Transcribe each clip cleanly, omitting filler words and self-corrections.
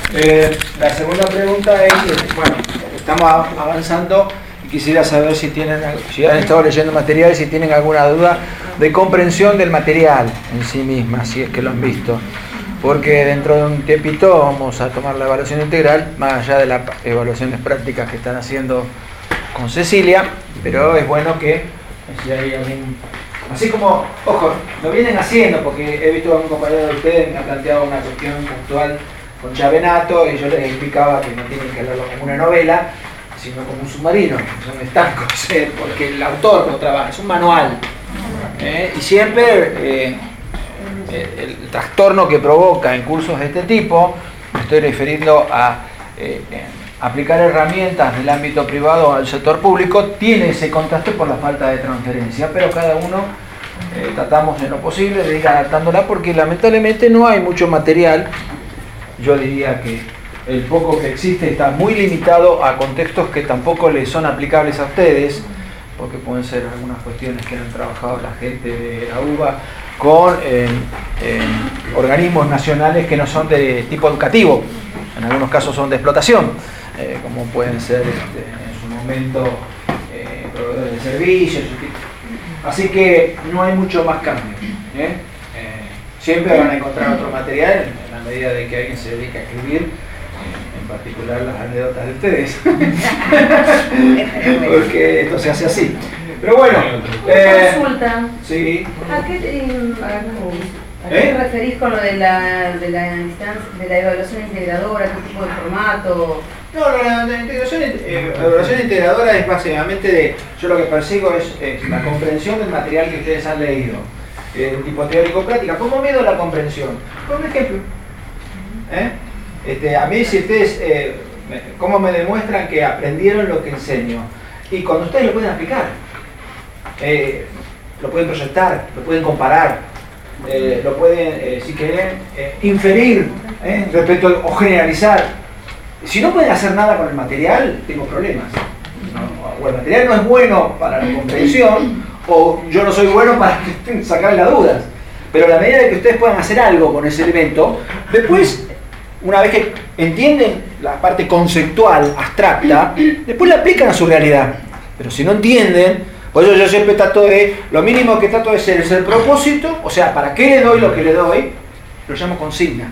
La segunda pregunta es, bueno, estamos avanzando y quisiera saber si han estado leyendo material y si tienen alguna duda de comprensión del material en sí misma, si es que lo han visto. Porque dentro de un tiempito vamos a tomar la evaluación integral, más allá de las evaluaciones prácticas que están haciendo con Cecilia, pero es bueno que si hay alguien, así como, ojo, lo vienen haciendo, porque he visto a un compañero de ustedes me ha planteado una cuestión puntual con Chavenato y yo les explicaba que no tienen que leerlo como una novela, sino como un submarino, son estancos, porque el autor no trabaja, es un manual, y siempre el trastorno que provoca en cursos de este tipo, me estoy refiriendo a aplicar herramientas del ámbito privado al sector público, tiene ese contraste por la falta de transferencia, pero cada uno tratamos en lo posible de ir adaptándola porque lamentablemente no hay mucho material. Yo diría que el poco que existe está muy limitado a contextos que tampoco les son aplicables a ustedes, porque pueden ser algunas cuestiones que han trabajado la gente de la UBA con organismos nacionales que no son de tipo educativo, en algunos casos son de explotación, como pueden ser en su momento proveedores de servicios, así que no hay mucho más cambio. Siempre van a encontrar otro material en la medida de que alguien se dedique a escribir, en particular las anécdotas de ustedes, porque esto se hace así. Pero bueno, consulta. Sí. ¿A qué te referís con lo de la instancia, de la evaluación integradora? ¿Qué tipo de formato? No, la evaluación integradora es básicamente yo lo que persigo es la comprensión del material que ustedes han leído, tipo teórico-práctica. ¿Cómo mido la comprensión? Con un ejemplo. A mí, si ustedes, ¿cómo me demuestran que aprendieron lo que enseño? Y cuando ustedes lo pueden aplicar, lo pueden proyectar, lo pueden comparar, lo pueden, si quieren, inferir respecto o generalizar. Si no pueden hacer nada con el material, tengo problemas. O el material no es bueno para la comprensión, o yo no soy bueno para sacarle las dudas. Pero a la medida de que ustedes puedan hacer algo con ese elemento, después, una vez que entienden la parte conceptual, abstracta, después la aplican a su realidad. Pero si no entienden, por eso yo siempre trato de, lo mínimo que trato de hacer es el propósito, o sea, ¿para qué le doy lo que le doy? Lo llamo consigna.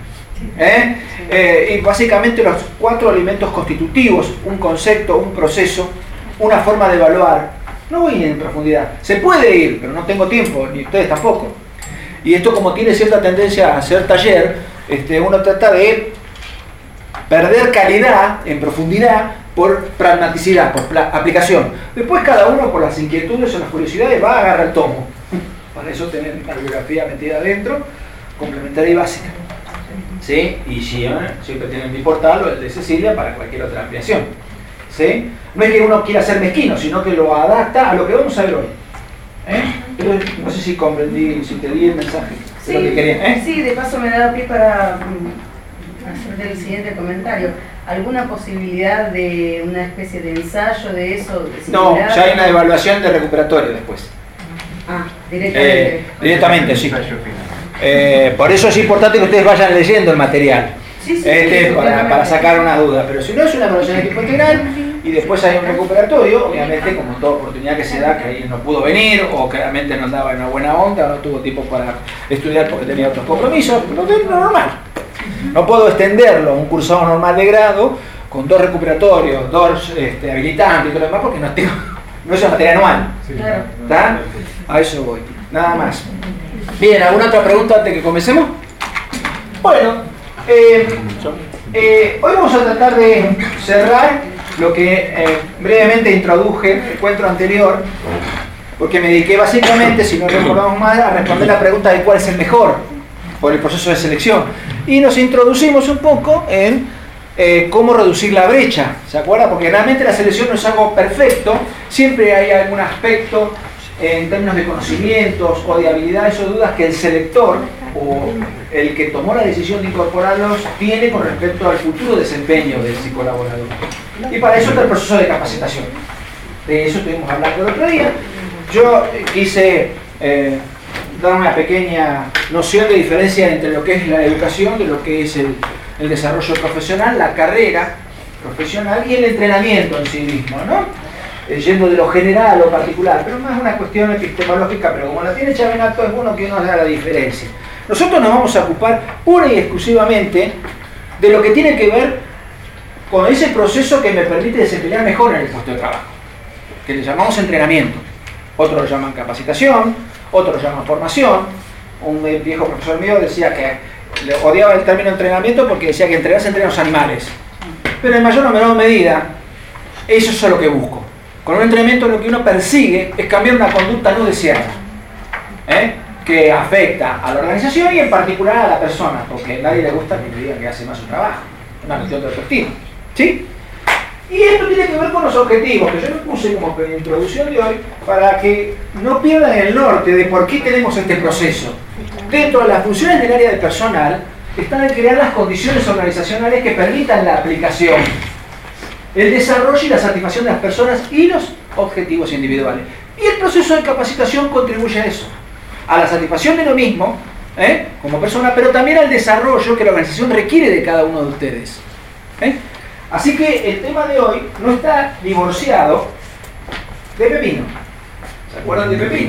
Y básicamente los 4 elementos constitutivos, un concepto, un proceso, una forma de evaluar. No voy en profundidad, se puede ir, pero no tengo tiempo, ni ustedes tampoco. Y esto, como tiene cierta tendencia a ser taller, uno trata de perder calidad en profundidad por pragmaticidad, por aplicación. Después cada uno, por las inquietudes o las curiosidades, va a agarrar el tomo. Para eso tener la bibliografía metida adentro, complementaria y básica. ¿Sí? Y siempre tienen mi portal o el de Cecilia para cualquier otra ampliación. ¿Sí? No es que uno quiera ser mezquino, sino que lo adapta a lo que vamos a ver hoy. Pero no sé si comprendí, si te di el mensaje. Sí, de lo que quería, sí, de paso me da pie para hacer el siguiente comentario. ¿Alguna posibilidad de una especie de ensayo de eso? No, ya hay una evaluación de recuperatorio después. Directamente. Directamente, sí. Por eso es importante que ustedes vayan leyendo el material. Sí, para sacar una duda. Pero si no, es una evaluación de equipo integral y después hay un recuperatorio, obviamente, como toda oportunidad que se da, que alguien no pudo venir o claramente no andaba en una buena onda o no tuvo tiempo para estudiar porque tenía otros compromisos, pero es lo normal. No puedo extenderlo a un cursado normal de grado con 2 recuperatorios, 2 habilitantes y todo lo demás porque no es una materia anual. ¿Está? A eso voy. Nada más. Bien, ¿alguna otra pregunta antes de que comencemos? Bueno, hoy vamos a tratar de cerrar lo que brevemente introduje el encuentro anterior, porque me dediqué básicamente, si no recordamos mal, a responder la pregunta de cuál es el mejor por el proceso de selección. Y nos introducimos un poco en cómo reducir la brecha, ¿se acuerda? Porque realmente la selección no es algo perfecto, siempre hay algún aspecto en términos de conocimientos o de habilidades o dudas que el selector o el que tomó la decisión de incorporarlos tiene con respecto al futuro desempeño del psicolaborador. Y para eso está el proceso de capacitación. De eso estuvimos hablando el otro día. Yo quise dar una pequeña noción de diferencia entre lo que es la educación de lo que es el desarrollo profesional, la carrera profesional y el entrenamiento en sí mismo, ¿no? Yendo de lo general a lo particular, pero más una cuestión epistemológica, pero como la tiene Chavenato es bueno que nos haga la diferencia. Nosotros nos vamos a ocupar pura y exclusivamente de lo que tiene que ver con ese proceso que me permite desempeñar mejor en el puesto de trabajo, que le llamamos entrenamiento. Otros lo llaman capacitación, otros lo llaman formación. Un viejo profesor mío decía que le odiaba el término entrenamiento porque decía que entrenar se entrenan los animales. Pero en mayor o menor medida, eso es lo que busco. Con un entrenamiento lo que uno persigue es cambiar una conducta no deseada, que afecta a la organización y en particular a la persona, porque a nadie le gusta que le digan que hace más su trabajo. Una cuestión de autoestima. ¿Sí? Y esto tiene que ver con los objetivos, que yo lo puse como introducción de hoy, para que no pierdan el norte de por qué tenemos este proceso. Dentro de las funciones del área de personal, están en crear las condiciones organizacionales que permitan la aplicación, el desarrollo y la satisfacción de las personas y los objetivos individuales. Y el proceso de capacitación contribuye a eso, a la satisfacción de lo mismo, como persona, pero también al desarrollo que la organización requiere de cada uno de ustedes. Así que el tema de hoy no está divorciado de Pepino. ¿Se acuerdan de Pepino?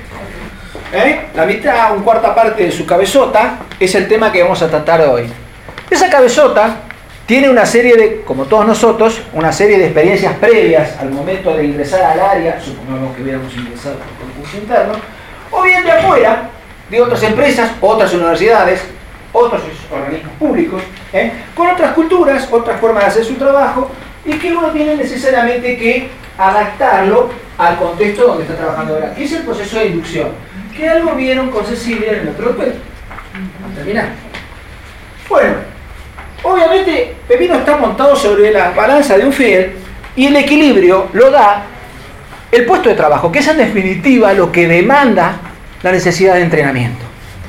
La mitad, un cuarta parte de su cabezota es el tema que vamos a tratar hoy. Esa cabezota tiene una serie de, como todos nosotros, una serie de experiencias previas al momento de ingresar al área, supongamos que hubiéramos ingresado por concurso interno, o bien de afuera, de otras empresas, otras universidades, otros organismos públicos, con otras culturas, otras formas de hacer su trabajo, y que uno tiene necesariamente que adaptarlo al contexto donde está trabajando ahora. Y es el proceso de inducción, que algo vieron con Cecilia en el otro documento. Terminar. Bueno, obviamente Pepino está montado sobre la balanza de un fiel, y el equilibrio lo da el puesto de trabajo, que es en definitiva lo que demanda la necesidad de entrenamiento.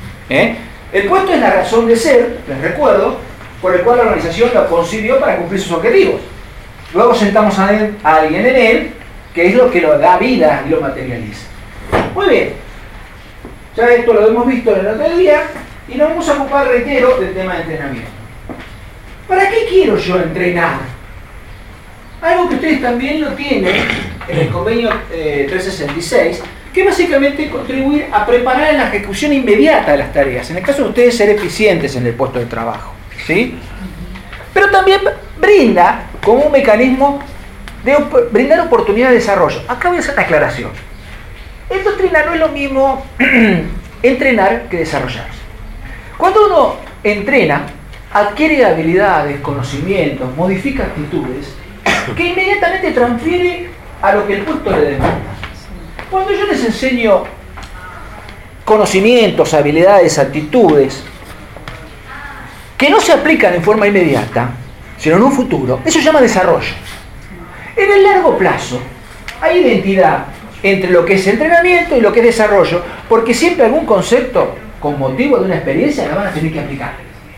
El puesto es la razón de ser, les recuerdo, por el cual la organización lo concibió para cumplir sus objetivos. Luego sentamos a alguien en él, que es lo que lo da vida y lo materializa. Muy bien, ya esto lo hemos visto en el otro día, y nos vamos a ocupar, reitero, del tema de entrenamiento. ¿Para qué quiero yo entrenar? Algo que ustedes también lo tienen en el convenio 366, que básicamente contribuir a preparar la ejecución inmediata de las tareas, en el caso de ustedes ser eficientes en el puesto de trabajo, ¿sí? Pero también brinda como un mecanismo de brindar oportunidad de desarrollo. Acá voy a hacer una aclaración. En doctrina no es lo mismo entrenar que desarrollar. Cuando uno entrena, adquiere habilidades, conocimientos, modifica actitudes, que inmediatamente transfiere a lo que el puesto le demanda. Cuando yo les enseño conocimientos, habilidades, actitudes, que no se aplican en forma inmediata, sino en un futuro, eso se llama desarrollo. En el largo plazo, hay identidad entre lo que es entrenamiento y lo que es desarrollo, porque siempre algún concepto, con motivo de una experiencia, la van a tener que aplicar.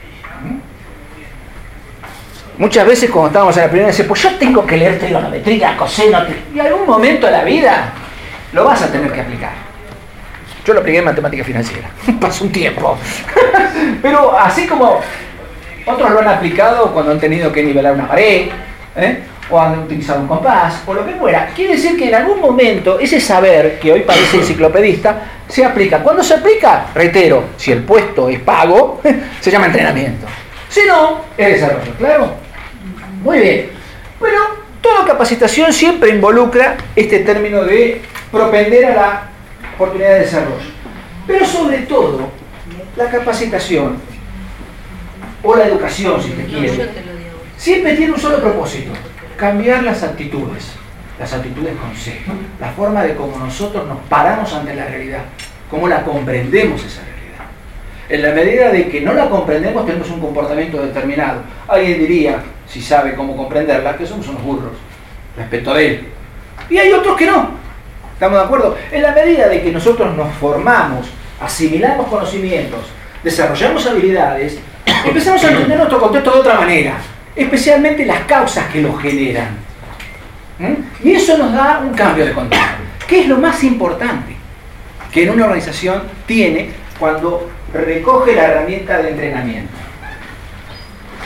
Muchas veces cuando estábamos en la primera, dice, pues yo tengo que leer trigonometría, coseno, y en algún momento de la vida lo vas a tener que aplicar. Yo lo apliqué en matemática financiera, pasó un tiempo. Pero así como otros lo han aplicado cuando han tenido que nivelar una pared, o han utilizado un compás, o lo que fuera, quiere decir que en algún momento ese saber, que hoy parece enciclopedista, se aplica. Cuando se aplica, reitero, si el puesto es pago, se llama entrenamiento. Si no, es desarrollo, ¿claro? Muy bien. Bueno, toda capacitación siempre involucra este término de propender a la oportunidad de desarrollo. Pero sobre todo, la capacitación, o la educación, si te quiere, siempre tiene un solo propósito: cambiar las actitudes con C, la forma de cómo nosotros nos paramos ante la realidad, cómo la comprendemos esa realidad. En la medida de que no la comprendemos, tenemos un comportamiento determinado. Alguien diría, si sabe cómo comprenderla, que somos unos burros respecto de él. Y hay otros que no. ¿Estamos de acuerdo? En la medida de que nosotros nos formamos, asimilamos conocimientos, desarrollamos habilidades, empezamos a entender nuestro contexto de otra manera, especialmente las causas que lo generan. Y eso nos da un cambio de contexto, que es lo más importante que en una organización tiene cuando recoge la herramienta de entrenamiento.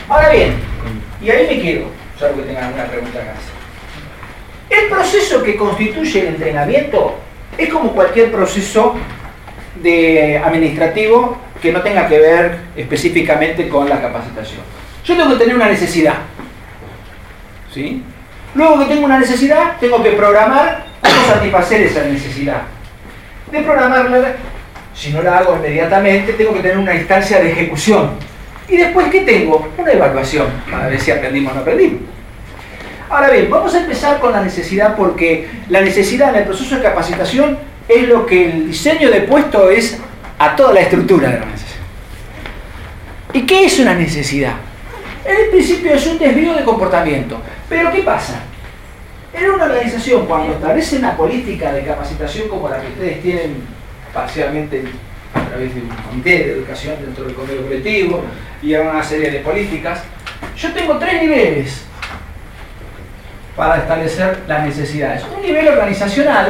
Ahora bien, y ahí me quedo, salvo que tengan alguna pregunta acá. El proceso que constituye el entrenamiento es como cualquier proceso administrativo que no tenga que ver específicamente con la capacitación. Yo tengo que tener una necesidad, ¿sí? Luego que tengo una necesidad, tengo que programar cómo satisfacer esa necesidad. De programarla, si no la hago inmediatamente, tengo que tener una instancia de ejecución. Y después, ¿qué tengo? Una evaluación, para ver si aprendimos o no aprendimos. Ahora bien, vamos a empezar con la necesidad, porque la necesidad en el proceso de capacitación es lo que el diseño de puesto es a toda la estructura de la organización. ¿Y qué es una necesidad? En el principio es un desvío de comportamiento. Pero ¿qué pasa? En una organización, cuando establece una política de capacitación como la que ustedes tienen parcialmente a través de un comité de educación dentro del convenio colectivo y a una serie de políticas, yo tengo 3 niveles para establecer las necesidades. Un nivel organizacional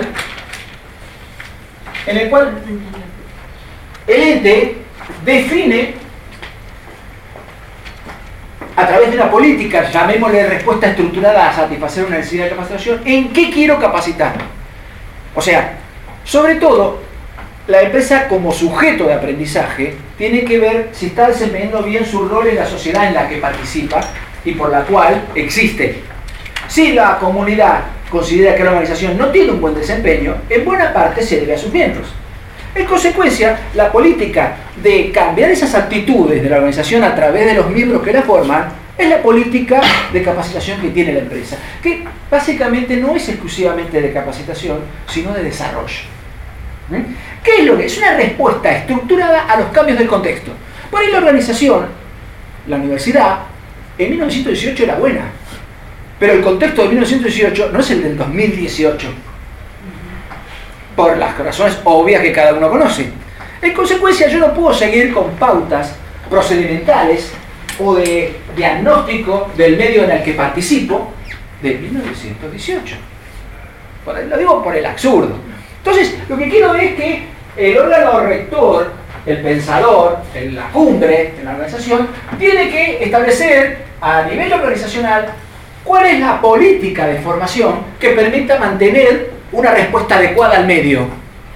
en el cual el ente define a través de una política, llamémosle respuesta estructurada a satisfacer una necesidad de capacitación, en qué quiero capacitar. O sea, sobre todo, la empresa como sujeto de aprendizaje tiene que ver si está desempeñando bien su rol en la sociedad en la que participa y por la cual existe. Si la comunidad considera que la organización no tiene un buen desempeño, en buena parte se debe a sus miembros. En consecuencia, la política de cambiar esas actitudes de la organización a través de los miembros que la forman es la política de capacitación que tiene la empresa, que básicamente no es exclusivamente de capacitación, sino de desarrollo. ¿Qué es lo que es? Una respuesta estructurada a los cambios del contexto. Por ahí la organización, la universidad, en 1918 era buena, pero el contexto de 1918 no es el del 2018. Por las razones obvias que cada uno conoce. En consecuencia, yo no puedo seguir con pautas procedimentales o de diagnóstico del medio en el que participo de 1918. Lo digo por el absurdo. Entonces, lo que quiero es que el órgano rector, el pensador, la cumbre de la organización, tiene que establecer a nivel organizacional cuál es la política de formación que permita mantener una respuesta adecuada al medio.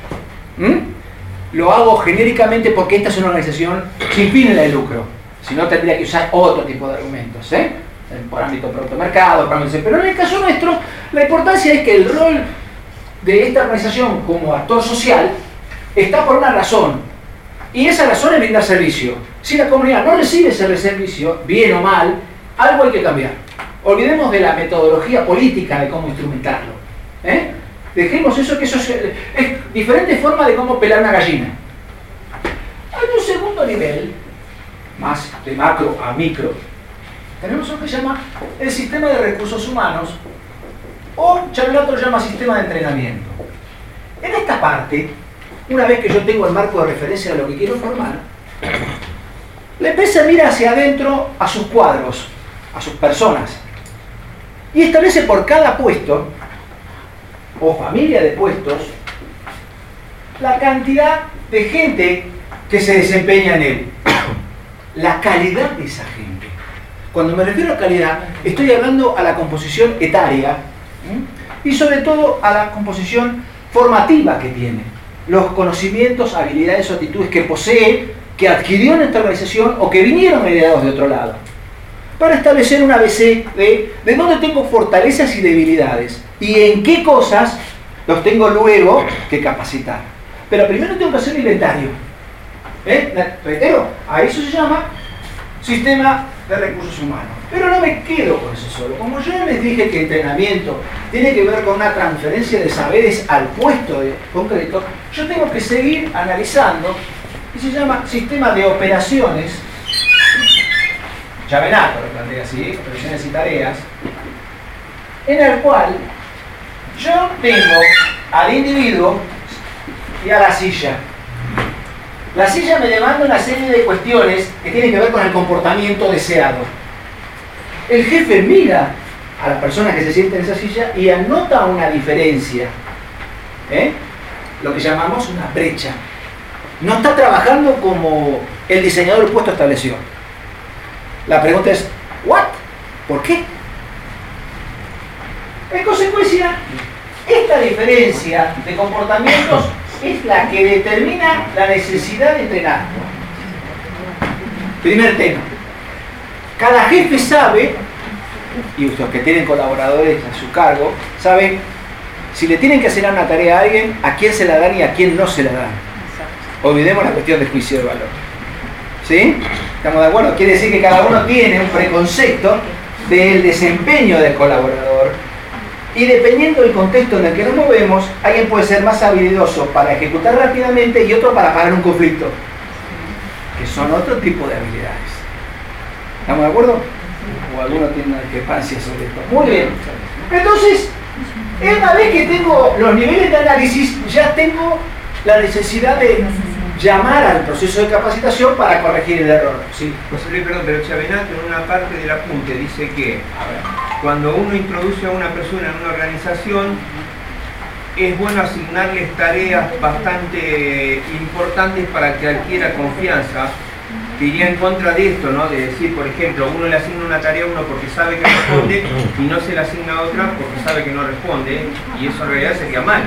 Lo hago genéricamente porque esta es una organización sin fines de lucro. Si no, tendría que usar otro tipo de argumentos, por ámbito producto mercado, pero en el caso nuestro, la importancia es que el rol de esta organización como actor social está por una razón, y esa razón es brindar servicio. Si la comunidad no recibe ese servicio, bien o mal, algo hay que cambiar. Olvidemos de la metodología política de cómo instrumentarlo. Dejemos eso, que eso es diferente forma de cómo pelar una gallina. Hay un segundo nivel, más de macro a micro. Tenemos lo que se llama el sistema de recursos humanos, o Charlato lo llama sistema de entrenamiento. En esta parte, una vez que yo tengo el marco de referencia de lo que quiero formar, la empresa mira hacia adentro a sus cuadros, a sus personas, y establece por cada puesto o familia de puestos la cantidad de gente que se desempeña en él, la calidad de esa gente. Cuando me refiero a calidad, estoy hablando a la composición etaria y sobre todo a la composición formativa que tiene, los conocimientos, habilidades o actitudes que posee, que adquirió en esta organización o que vinieron heredados de otro lado, para establecer un ABC de dónde tengo fortalezas y debilidades y en qué cosas los tengo luego que capacitar. Pero primero tengo que hacer un inventario. Reitero, a eso se llama sistema de recursos humanos. Pero no me quedo con eso solo. Como yo les dije que entrenamiento tiene que ver con una transferencia de saberes al puesto concreto, yo tengo que seguir analizando, y se llama sistema de operaciones. Chavenato lo plantea así, operaciones y tareas, en el cual yo tengo al individuo y a la silla. La silla me demanda una serie de cuestiones que tienen que ver con el comportamiento deseado. El jefe mira a la persona que se siente en esa silla y anota una diferencia, lo que llamamos una brecha. No está trabajando como el diseñador del puesto estableció. La pregunta es, ¿what? ¿Por qué? En consecuencia, esta diferencia de comportamientos es la que determina la necesidad de entrenar. Primer tema. Cada jefe sabe, y los que tienen colaboradores a su cargo, saben si le tienen que hacer una tarea a alguien, a quién se la dan y a quién no se la dan. Olvidemos la cuestión de juicio de valor. ¿Sí? ¿Estamos de acuerdo? Quiere decir que cada uno tiene un preconcepto del desempeño del colaborador y dependiendo del contexto en el que nos movemos, alguien puede ser más habilidoso para ejecutar rápidamente y otro para parar un conflicto, que son otro tipo de habilidades. ¿Estamos de acuerdo? ¿O alguno tiene una discrepancia sobre esto? Muy bien. Entonces, una vez que tengo los niveles de análisis, ya tengo la necesidad de llamar al proceso de capacitación para corregir el error. Sí. José Luis, perdón, pero Chavenato en una parte del apunte dice que cuando uno introduce a una persona en una organización, es bueno asignarles tareas bastante importantes para que adquiera confianza. Que iría en contra de esto, ¿no? De decir, por ejemplo, uno le asigna una tarea a uno porque sabe que responde y no se le asigna a otra porque sabe que no responde, y eso en realidad sería malo.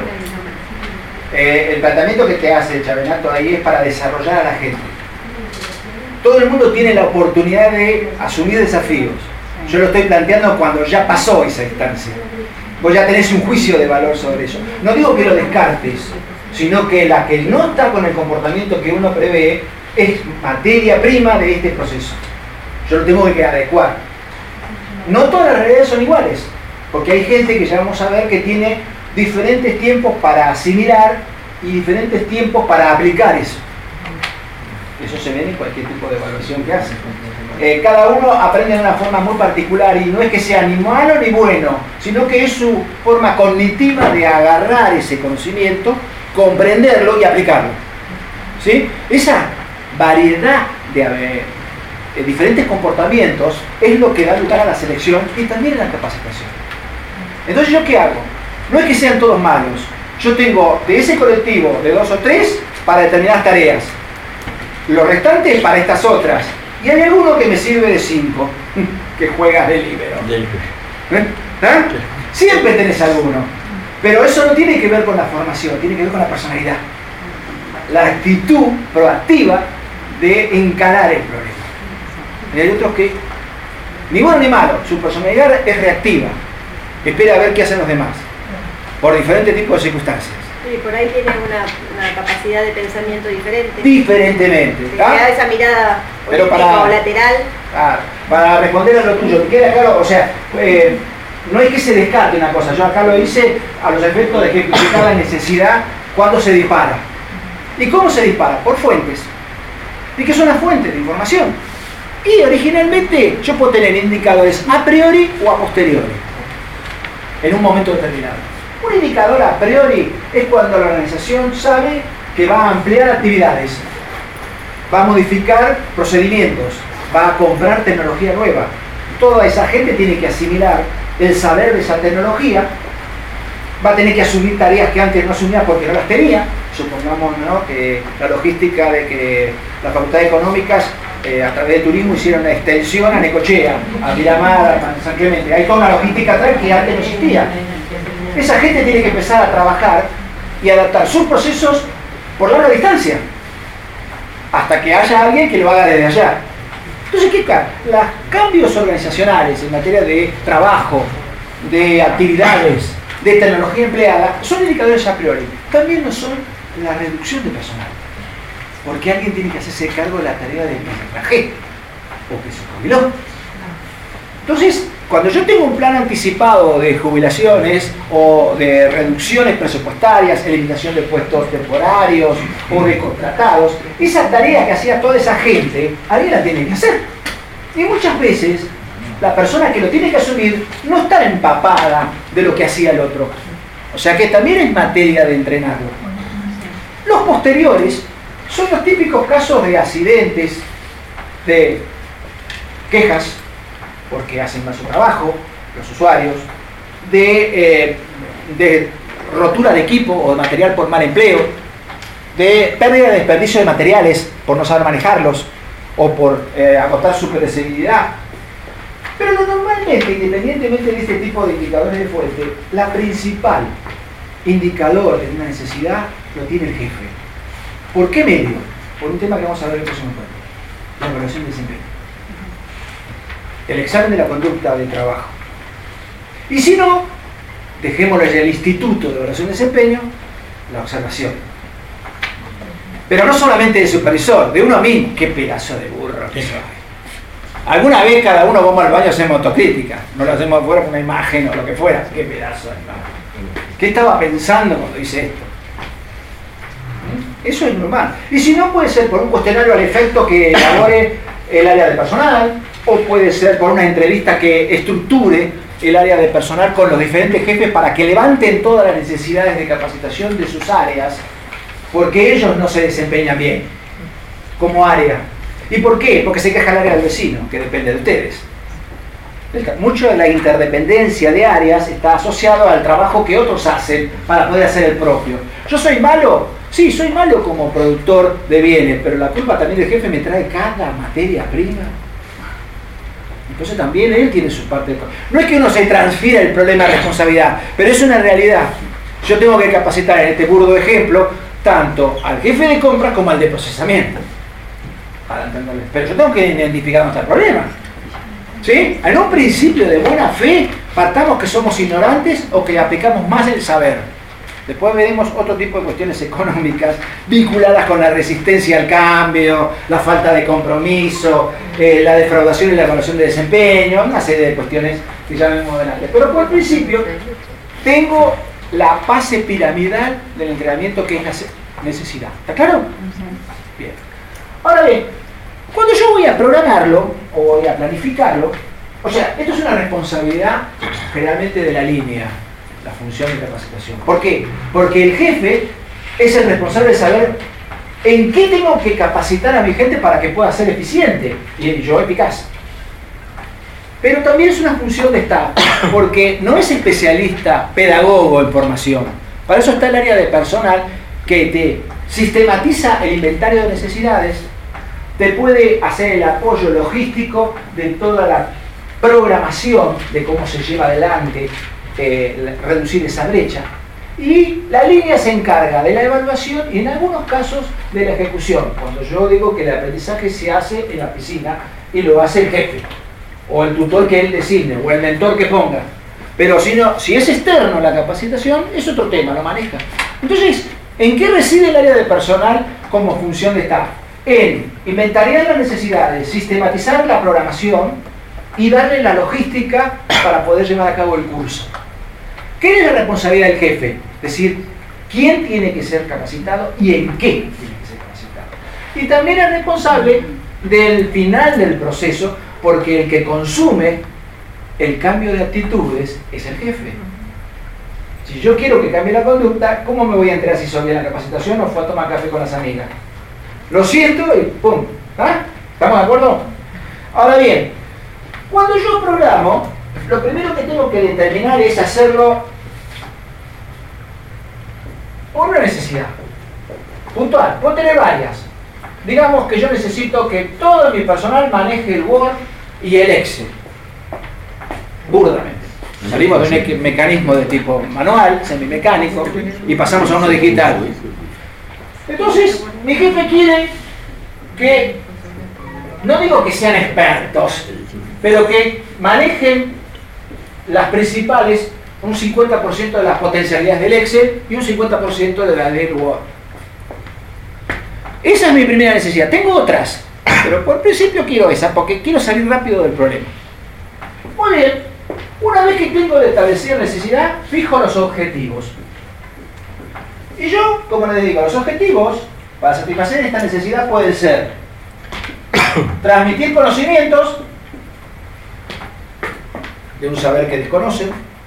El planteamiento que te hace Chavenato ahí es para desarrollar a la gente. Todo el mundo tiene la oportunidad de asumir desafíos. Yo lo estoy planteando cuando ya pasó esa instancia. Vos ya tenés un juicio de valor sobre eso. No digo que lo descartes, sino que la que no está con el comportamiento que uno prevé es materia prima de este proceso. Yo lo tengo que adecuar. No todas las realidades son iguales, porque hay gente que ya vamos a ver que tiene diferentes tiempos para asimilar y diferentes tiempos para aplicar eso. Eso se ve en cualquier tipo de evaluación que hace. Cada uno aprende de una forma muy particular y no es que sea ni malo ni bueno, sino que es su forma cognitiva de agarrar ese conocimiento, comprenderlo y aplicarlo. ¿Sí? Esa variedad de diferentes comportamientos es lo que da lugar a la selección y también a la capacitación. Entonces, ¿yo qué hago? No es que sean todos malos. Yo tengo de ese colectivo de 2 o 3 para determinadas tareas. Los restantes para estas otras. Y hay alguno que me sirve de 5, que juegas de líbero. ¿Eh? Siempre tenés alguno. Pero eso no tiene que ver con la formación, tiene que ver con la personalidad. La actitud proactiva de encarar el problema. Y hay otros que, ni bueno ni malo, su personalidad es reactiva. Espera a ver qué hacen los demás, por diferentes tipos de circunstancias. Sí, por ahí tiene una capacidad de pensamiento diferente. Diferentemente. Que da esa mirada pero política o lateral. Para responder a lo tuyo, ¿te queda claro? O sea, no hay que se descarte una cosa. Yo acá lo hice a los efectos de ejemplificar la necesidad cuando se dispara. ¿Y cómo se dispara? Por fuentes. ¿Y qué son las fuentes de información? Y originalmente yo puedo tener indicadores a priori o a posteriori en un momento determinado. Un indicador a priori es cuando la organización sabe que va a ampliar actividades, va a modificar procedimientos, va a comprar tecnología nueva. Toda esa gente tiene que asimilar el saber de esa tecnología, va a tener que asumir tareas que antes no asumía porque no las tenía. Supongamos, ¿no?, que la logística de que las facultades económicas a través de turismo hicieron una extensión a Necochea, a Miramar, a San Clemente. Hay toda una logística atrás que antes no existía. Esa gente tiene que empezar a trabajar y adaptar sus procesos por larga distancia, hasta que haya alguien que lo haga desde allá. Entonces, ¿qué pasa? Los cambios organizacionales en materia de trabajo, de actividades, de tecnología empleada, son indicadores a priori. También no son la reducción de personal, porque alguien tiene que hacerse cargo de la tarea del mensaje o que se jubiló. Entonces, cuando yo tengo un plan anticipado de jubilaciones o de reducciones presupuestarias, eliminación de puestos temporarios o de contratados, esa tarea que hacía toda esa gente, alguien la tiene que hacer. Y muchas veces la persona que lo tiene que asumir no está empapada de lo que hacía el otro. O sea que también es materia de entrenarlo. Los posteriores son los típicos casos de accidentes, de quejas, porque hacen mal su trabajo, los usuarios, de rotura de equipo o de material por mal empleo, de pérdida de desperdicio de materiales por no saber manejarlos, o por agotar su predecibilidad. Pero normalmente, independientemente de este tipo de indicadores de fuente, la principal indicador de una necesidad lo tiene el jefe. ¿Por qué medio? Por un tema que vamos a ver en el próximo encuentro: la evaluación de desempeño. El examen de la conducta de trabajo. Y si no, dejémoslo ya al Instituto de Evaluación de Desempeño, la observación. Pero no solamente del supervisor, de uno mismo. ¡Qué pedazo de burro que soy! Alguna vez cada uno vamos al baño y hacemos autocrítica. No lo hacemos afuera con una imagen o lo que fuera. ¡Qué pedazo de imagen! ¿Qué estaba pensando cuando hice esto? Eso es normal. Y si no, puede ser por un cuestionario al efecto que elabore el área de personal, o puede ser por una entrevista que estructure el área de personal con los diferentes jefes para que levanten todas las necesidades de capacitación de sus áreas, porque ellos no se desempeñan bien como área. ¿Y por qué? Porque se queja el área del vecino, que depende de ustedes. Mucho de la interdependencia de áreas está asociado al trabajo que otros hacen para poder hacer el propio. ¿Yo soy malo? Sí, soy malo como productor de bienes, pero la culpa también del jefe me trae cada materia prima. Entonces también él tiene su parte. No es que uno se transfiera el problema de responsabilidad, pero es una realidad. Yo tengo que capacitar en este burdo ejemplo tanto al jefe de compras como al de procesamiento. Para entenderlo. Pero yo tengo que identificar nuestro problema. ¿Sí? En un principio de buena fe, partamos que somos ignorantes o que aplicamos más el saber. Después veremos otro tipo de cuestiones económicas vinculadas con la resistencia al cambio, la falta de compromiso, la defraudación y la evaluación de desempeño, una serie de cuestiones que ya vemos adelante. Pero por principio, tengo la base piramidal del entrenamiento, que es la necesidad. ¿Está claro? Bien. Ahora bien, cuando yo voy a programarlo o voy a planificarlo, o sea, esto es una responsabilidad generalmente de la línea, la función de capacitación. ¿Por qué? Porque el jefe es el responsable de saber en qué tengo que capacitar a mi gente para que pueda ser eficiente y yo eficaz. Pero también es una función de staff, porque no es especialista, pedagogo en formación. Para eso está el área de personal, que te sistematiza el inventario de necesidades, te puede hacer el apoyo logístico de toda la programación de cómo se lleva adelante, reducir esa brecha. Y la línea se encarga de la evaluación y en algunos casos de la ejecución, cuando yo digo que el aprendizaje se hace en la piscina y lo hace el jefe, o el tutor que él designe, o el mentor que ponga. Pero si es externo la capacitación, es otro tema, lo maneja. Entonces, ¿en qué reside el área de personal como función de staff? En inventariar las necesidades, sistematizar la programación y darle la logística para poder llevar a cabo el curso. ¿Qué es la responsabilidad del jefe? Es decir, ¿quién tiene que ser capacitado y en qué tiene que ser capacitado? Y también es responsable del final del proceso, porque el que consume el cambio de actitudes es el jefe. Si yo quiero que cambie la conducta, ¿cómo me voy a enterar si hizo bien la capacitación o fue a tomar café con las amigas? Lo siento y ¡pum! ¿Ah? ¿Estamos de acuerdo? Ahora bien, cuando yo programo, lo primero que tengo que determinar es hacerlo por una necesidad puntual. Puedo tener varias. Digamos que yo necesito que todo mi personal maneje el Word y el Excel. Burdamente. Salimos de un mecanismo de tipo manual, semimecánico, y pasamos a uno digital. Entonces, mi jefe quiere que, no digo que sean expertos, pero que manejen las principales, un 50% de las potencialidades del Excel y un 50% de la del Word. Esa es mi primera necesidad. Tengo otras, pero por principio quiero esa, porque quiero salir rápido del problema. Muy bien, una vez que tengo establecida la necesidad, fijo los objetivos. Y yo, como les digo, los objetivos para satisfacer esta necesidad pueden ser transmitir conocimientos de un saber que desconocen,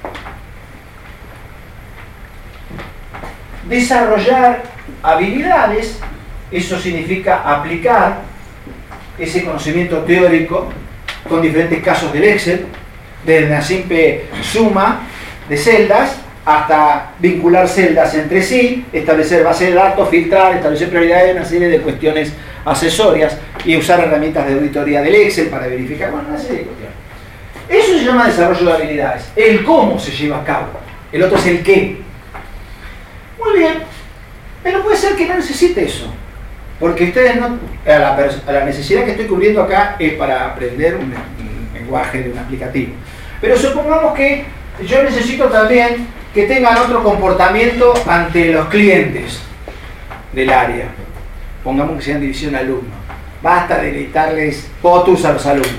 desarrollar habilidades, eso significa aplicar ese conocimiento teórico con diferentes casos del Excel, desde una simple suma de celdas hasta vincular celdas entre sí, establecer base de datos, filtrar, establecer prioridades, una serie de cuestiones accesorias y usar herramientas de auditoría del Excel para verificar, bueno, una serie de cuestiones. Eso se llama desarrollo de habilidades. El cómo se lleva a cabo. El otro es el qué. Muy bien, pero puede ser que no necesite eso. Porque ustedes no, a la necesidad que estoy cubriendo acá es para aprender un lenguaje de un aplicativo. Pero supongamos que yo necesito también que tengan otro comportamiento ante los clientes del área. Pongamos que sean división alumno. Basta de dictarles POTUS a los alumnos.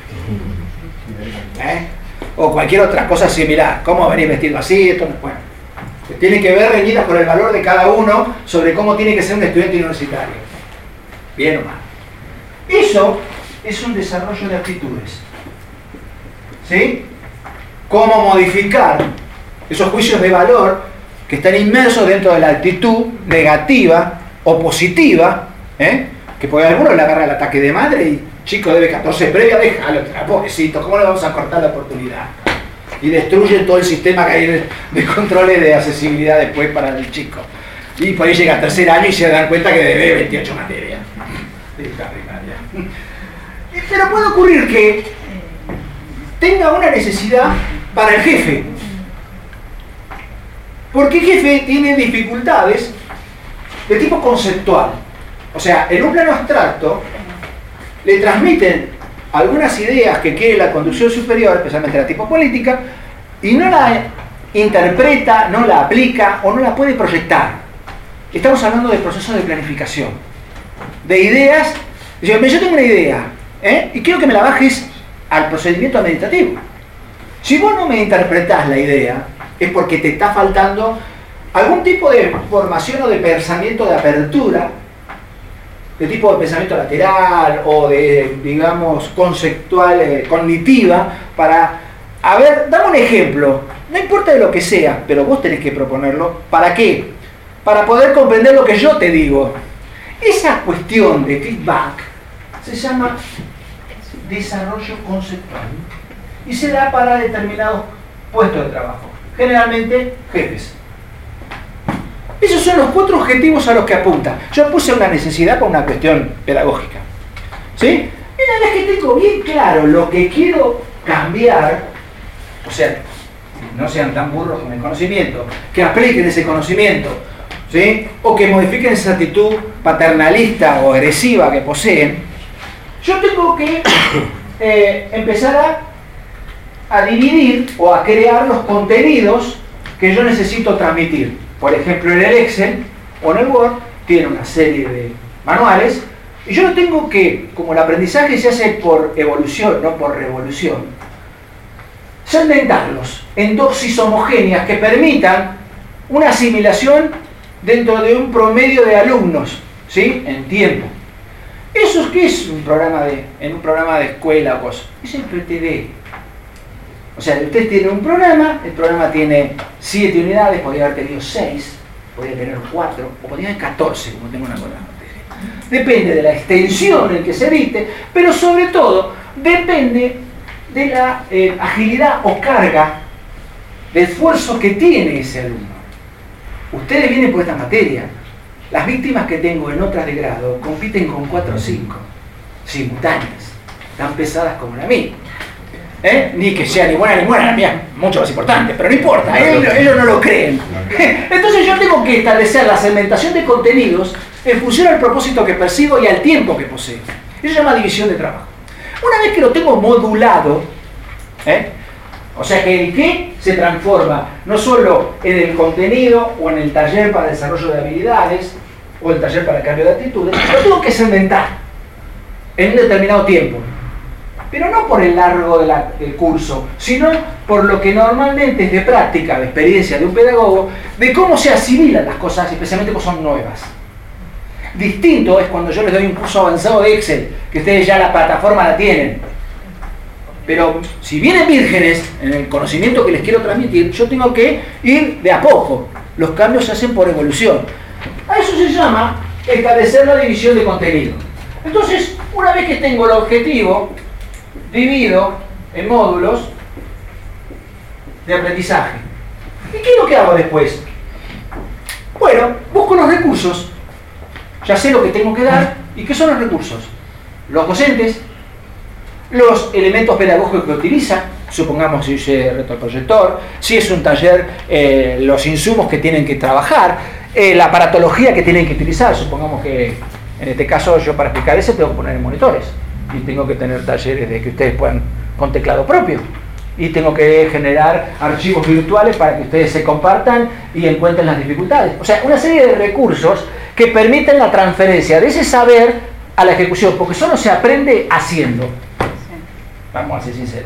O cualquier otra cosa similar. ¿Cómo venir vestido así? Esto no, bueno. Tiene que ver reñidas con el valor de cada uno sobre cómo tiene que ser un estudiante universitario. Bien o mal. Eso es un desarrollo de actitudes. ¿Sí? Cómo modificar esos juicios de valor que están inmersos dentro de la actitud negativa o positiva, que puede alguno le agarrar el ataque de madre y chico debe 14 previa, déjalo, pobrecito, ¿cómo le vamos a cortar la oportunidad? Y destruyen todo el sistema que hay de controles de accesibilidad después para el chico. Y por ahí llega al tercer año y se dan cuenta que debe 28 materias. Pero puede ocurrir que tenga una necesidad para el jefe. Porque el jefe tiene dificultades de tipo conceptual. O sea, en un plano abstracto le transmiten algunas ideas que quiere la conducción superior, especialmente la tipo política, y no la interpreta, no la aplica o no la puede proyectar. Estamos hablando de procesos de planificación, de ideas. Yo tengo una idea, y quiero que me la bajes al procedimiento administrativo. Si vos no me interpretás la idea, es porque te está faltando algún tipo de formación o de pensamiento de apertura, de tipo de pensamiento lateral o de, digamos, conceptual, cognitiva, para, a ver, dame un ejemplo, no importa de lo que sea, pero vos tenés que proponerlo. ¿Para qué? Para poder comprender lo que yo te digo. Esa cuestión de feedback se llama desarrollo conceptual y se da para determinados puestos de trabajo, generalmente jefes. Esos son los 4 objetivos a los que apunta. Yo puse una necesidad para una cuestión pedagógica. ¿Sí? Y una vez que tengo bien claro lo que quiero cambiar, o sea, no sean tan burros con el conocimiento, que apliquen ese conocimiento, ¿sí? O que modifiquen esa actitud paternalista o agresiva que poseen, yo tengo que empezar a dividir o a crear los contenidos que yo necesito transmitir. Por ejemplo, en el Excel o en el Word tiene una serie de manuales y yo no tengo que, como el aprendizaje se hace por evolución, no por revolución, segmentarlos en dosis homogéneas que permitan una asimilación dentro de un promedio de alumnos, ¿sí? En tiempo. ¿Eso qué es en un programa de escuela o cosa? Es el PTD. O sea, usted tiene un programa, el programa tiene 7 unidades, podría haber tenido 6, podría tener 4, o podría tener 14, como tengo una cosa. Depende de la extensión en que se edite, pero sobre todo depende de la agilidad o carga de esfuerzo que tiene ese alumno. Ustedes vienen por esta materia. Las víctimas que tengo en otras de grado compiten con 4 o 5 simultáneas, tan pesadas como la mía. Ni que sea ni buena, la mía es mucho más importante, pero no importa, ellos no lo creen. Entonces yo tengo que establecer la segmentación de contenidos en función al propósito que persigo y al tiempo que poseo. Eso se llama división de trabajo. Una vez que lo tengo modulado, o sea que el qué se transforma no solo en el contenido o en el taller para desarrollo de habilidades o el taller para el cambio de actitudes, lo tengo que segmentar en un determinado tiempo. Pero no por el largo del curso, sino por lo que normalmente es de práctica, de experiencia de un pedagogo, de cómo se asimilan las cosas, especialmente cuando son nuevas. Distinto es cuando yo les doy un curso avanzado de Excel, que ustedes ya la plataforma la tienen. Pero si vienen vírgenes en el conocimiento que les quiero transmitir, yo tengo que ir de a poco. Los cambios se hacen por evolución. A eso se llama establecer la división de contenido. Entonces, una vez que tengo el objetivo, divido en módulos de aprendizaje. ¿Y qué es lo que hago después? Bueno, busco los recursos. Ya sé lo que tengo que dar. ¿Y qué son los recursos? Los docentes, los elementos pedagógicos que utiliza, supongamos si es retroproyector, si es un taller, los insumos que tienen que trabajar, la aparatología que tienen que utilizar. Supongamos que en este caso yo para explicar eso tengo que poner en monitores y tengo que tener talleres de que ustedes puedan con teclado propio y tengo que generar archivos virtuales para que ustedes se compartan y encuentren las dificultades. O sea, una serie de recursos que permiten la transferencia de ese saber a la ejecución, porque solo se aprende haciendo. Vamos a ser sinceros.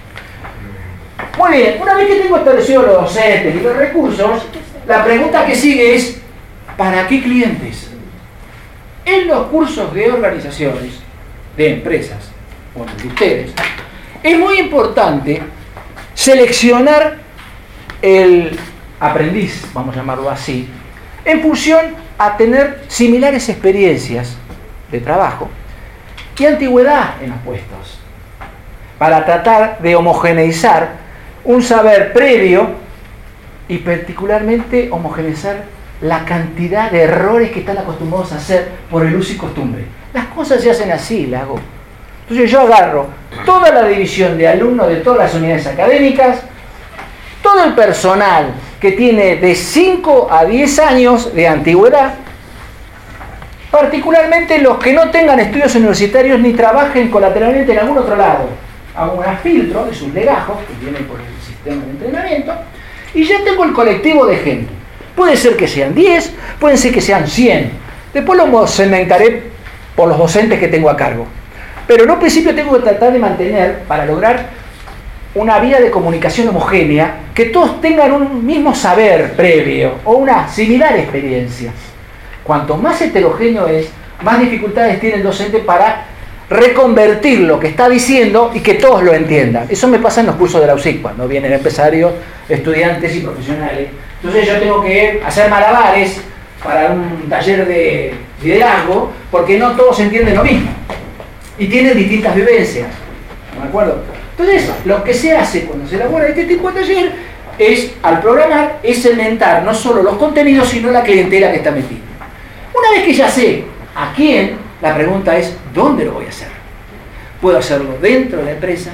Muy bien, una vez que tengo establecidos los docentes y los recursos, la pregunta que sigue es, ¿para qué clientes? En los cursos de organizaciones, de empresas, o de ustedes, es muy importante seleccionar el aprendiz, vamos a llamarlo así, en función a tener similares experiencias de trabajo y antigüedad en los puestos, para tratar de homogeneizar un saber previo y particularmente homogeneizar la cantidad de errores que están acostumbrados a hacer por el uso y costumbre. Las cosas se hacen así, la hago. Entonces yo agarro toda la división de alumnos de todas las unidades académicas, todo el personal que tiene de 5 a 10 años de antigüedad, particularmente los que no tengan estudios universitarios ni trabajen colateralmente en algún otro lado. Hago un filtro de sus legajos que vienen por el sistema de entrenamiento y ya tengo el colectivo de gente. Puede ser que sean 10, pueden ser que sean 100. Después lo segmentaré por los docentes que tengo a cargo. Pero en un principio tengo que tratar de mantener, para lograr una vía de comunicación homogénea, que todos tengan un mismo saber previo o una similar experiencia. Cuanto más heterogéneo es, más dificultades tiene el docente para reconvertir lo que está diciendo y que todos lo entiendan. Eso me pasa en los cursos de la USIC, cuando vienen empresarios, estudiantes y profesionales. Entonces yo tengo que hacer malabares para un taller de liderazgo, porque no todos entienden lo mismo y tienen distintas vivencias, ¿de acuerdo? Entonces, lo que se hace cuando se elabora este tipo de taller es, al programar, es segmentar no solo los contenidos, sino la clientela que está metida. Una vez que ya sé a quién, la pregunta es, ¿dónde lo voy a hacer? ¿Puedo hacerlo dentro de la empresa,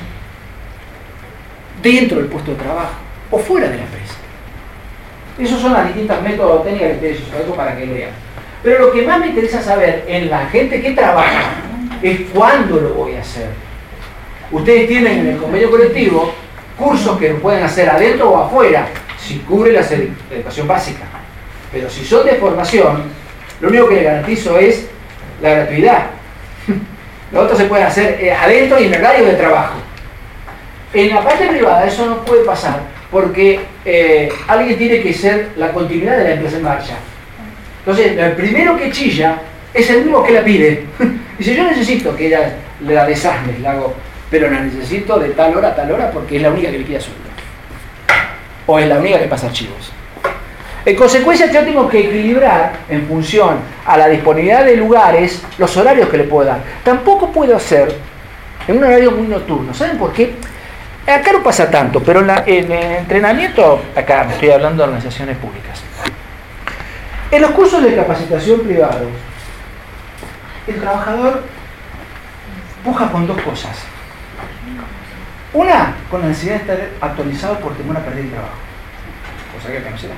dentro del puesto de trabajo o fuera de la empresa? Esos son las distintas métodos técnicas que ustedes usan para que lean. Pero lo que más me interesa saber en la gente que trabaja es cuándo lo voy a hacer. Ustedes tienen en el convenio colectivo cursos que pueden hacer adentro o afuera, si cubre la educación básica. Pero si son de formación, lo único que les garantizo es la gratuidad. Lo otro se puede hacer adentro y en el horario de trabajo. En la parte privada eso no puede pasar, porque alguien tiene que ser la continuidad de la empresa en marcha. Entonces, el primero que chilla es el mismo que la pide. Dice, yo necesito que ella la desasne, la hago, pero la necesito de tal hora a tal hora porque es la única que le queda sueldo. O es la única que pasa archivos. En consecuencia, yo tengo que equilibrar en función a la disponibilidad de lugares los horarios que le puedo dar. Tampoco puedo hacer en un horario muy nocturno. ¿Saben por qué? Acá no pasa tanto, pero en el entrenamiento, acá me estoy hablando de organizaciones públicas. En los cursos de capacitación privados, el trabajador puja con dos cosas. Una, con la necesidad de estar actualizado por temor a perder el trabajo, cosa que acá no se da.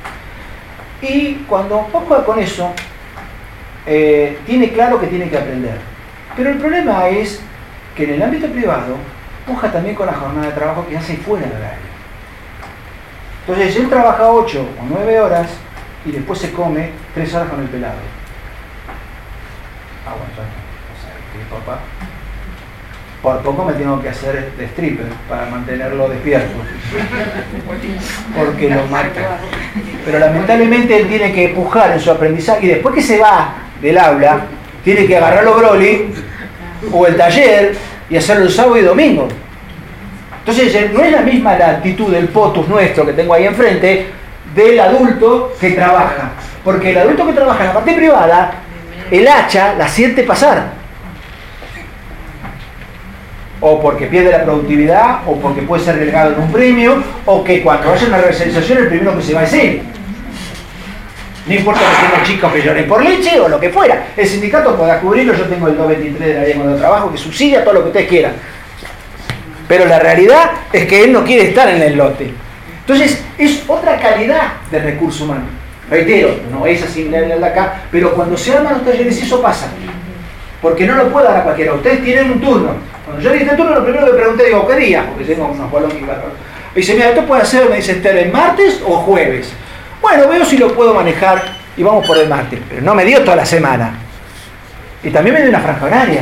Y cuando puja con eso, tiene claro que tiene que aprender. Pero el problema es que en el ámbito privado, puja también con la jornada de trabajo que hace fuera del horario. Entonces, él trabaja 8 o 9 horas y después se come 3 horas con el pelado. Ah, bueno, ya. O sea, que papá, por poco me tengo que hacer de stripper para mantenerlo despierto. Porque lo mata. Pero lamentablemente él tiene que pujar en su aprendizaje y después que se va del aula, tiene que agarrar los Broly o el taller y hacerlo el sábado y domingo. Entonces no es la misma la actitud del potus nuestro que tengo ahí enfrente del adulto que trabaja. Porque el adulto que trabaja en la parte privada, el hacha la siente pasar. o porque pierde la productividad, o porque puede ser relegado en un premio, o que cuando haya una revalorización el primero que se va es él. No importa que tenga chicos que lloren por leche o lo que fuera. El sindicato podrá cubrirlo, yo tengo el 223 de la ley de trabajo que subsidia todo lo que ustedes quieran. Pero la realidad es que él no quiere estar en el lote. Entonces, es otra calidad de recurso humano. Reitero, no es así de acá, pero cuando se arman los talleres eso pasa. Porque no lo puede dar a cualquiera. Ustedes tienen un turno. Cuando yo dije turno, lo primero que pregunté, digo, ¿qué día? Porque tengo unos balones y barros. Me dice, mira, esto puede ser, me dice Esther, ¿el martes o jueves? Bueno, veo si lo puedo manejar y vamos por el martes. Pero no me dio toda la semana. Y también me dio una franja horaria.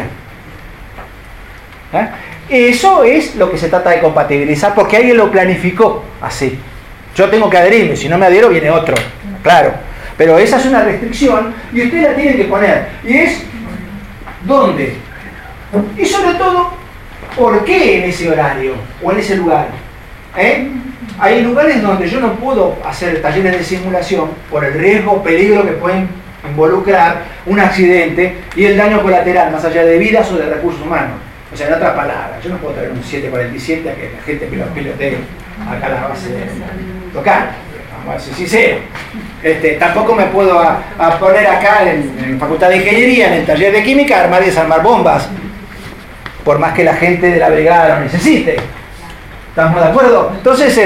Eso es lo que se trata de compatibilizar, porque alguien lo planificó así. Yo tengo que adherirme, si no me adhiero viene otro. Claro. Pero esa es una restricción y ustedes la tienen que poner. Y es ¿dónde? Y sobre todo, ¿por qué en ese horario o en ese lugar? Hay lugares donde yo no puedo hacer talleres de simulación por el riesgo o peligro que pueden involucrar un accidente y el daño colateral, más allá de vidas o de recursos humanos. O sea, en otras palabras, yo no puedo traer un 747 a que la gente pilotee acá a la base local. Vamos a ser sinceros. Tampoco me puedo a poner acá en Facultad de Ingeniería, en el taller de Química, armar y desarmar bombas. Por más que la gente de la brigada lo necesite. ¿Estamos de acuerdo? Entonces,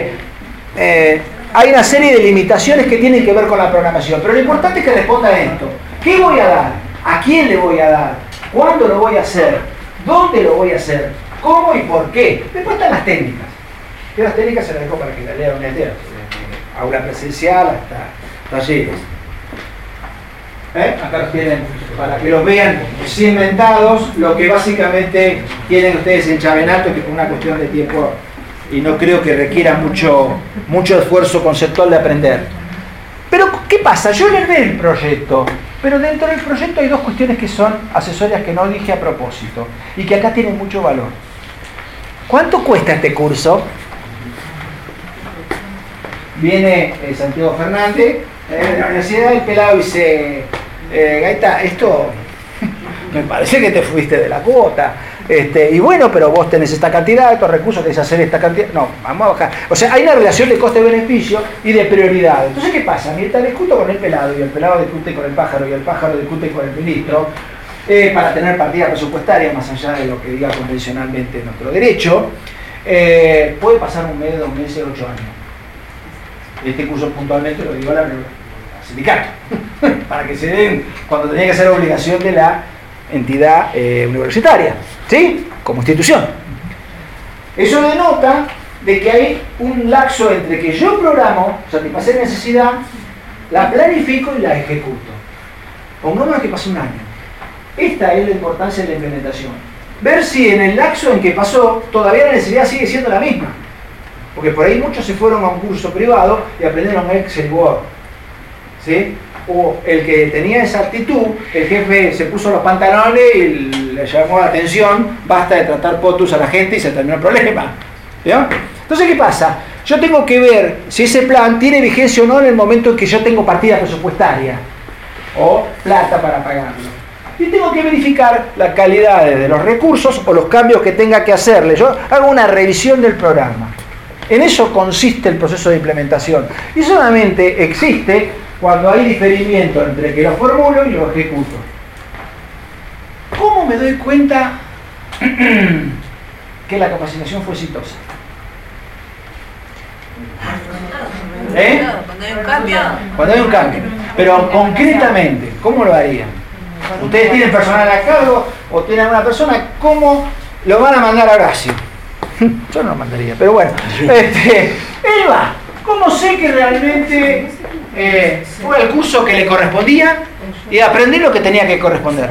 hay una serie de limitaciones que tienen que ver con la programación. Pero lo importante es que responda a esto. ¿Qué voy a dar? ¿A quién le voy a dar? ¿Cuándo lo voy a hacer? ¿Dónde lo voy a hacer? ¿Cómo y por qué? Después están las técnicas. Y las técnicas se las dejo para que la lean un entero. Aula presencial hasta talleres. Acá los tienen para que los vean cimentados, lo que básicamente tienen ustedes en Chavenato, que es una cuestión de tiempo y no creo que requiera mucho esfuerzo conceptual de aprender. Pero, ¿qué pasa? Yo le doy el proyecto, pero dentro del proyecto hay dos cuestiones que son accesorias que no dije a propósito y que acá tienen mucho valor. ¿Cuánto cuesta este curso? Viene Santiago Fernández de la universidad, el pelado dice, Gaita, esto me parece que te fuiste de la cuota. Y bueno, pero vos tenés esta cantidad, estos recursos, tenés que hacer esta cantidad. No, vamos a bajar. O sea, hay una relación de coste-beneficio y de prioridad. Entonces, ¿qué pasa? Mientras discuto con el pelado y el pelado discute con el pájaro y el pájaro discute con el ministro, para tener partida presupuestaria más allá de lo que diga convencionalmente nuestro derecho, puede pasar un mes, 2 meses, 8 años. Este curso puntualmente lo digo a la sindicato, para que se den cuando tenía que ser obligación de la entidad universitaria, ¿sí? Como institución. Eso denota de que hay un lapso entre que yo programo, satisfacer necesidad, la planifico y la ejecuto. Pongamos que pase un año. Esta es la importancia de la implementación. Ver si en el lapso en que pasó todavía la necesidad sigue siendo la misma. Porque por ahí muchos se fueron a un curso privado y aprendieron Excel Word, ¿sí? O el que tenía esa actitud, el jefe se puso los pantalones y le llamó la atención, basta de tratar potus a la gente y se terminó el problema. ¿Ya? Entonces, ¿qué pasa? Yo tengo que ver si ese plan tiene vigencia o no en el momento en que yo tengo partida presupuestaria o plata para pagarlo. Y tengo que verificar la calidad de los recursos o los cambios que tenga que hacerle. Yo hago una revisión del programa. En eso consiste el proceso de implementación. Y solamente existe cuando hay diferimiento entre que lo formulo y lo ejecuto. ¿Cómo me doy cuenta que la capacitación fue exitosa? Cuando hay un cambio. Cuando hay un cambio. Pero concretamente, ¿cómo lo harían? Ustedes tienen personal a cargo o tienen una persona, ¿cómo lo van a mandar a Horacio? Yo no lo mandaría, pero bueno. Él va. ¿Cómo sé que realmente fue el curso que le correspondía y aprendí lo que tenía que corresponder?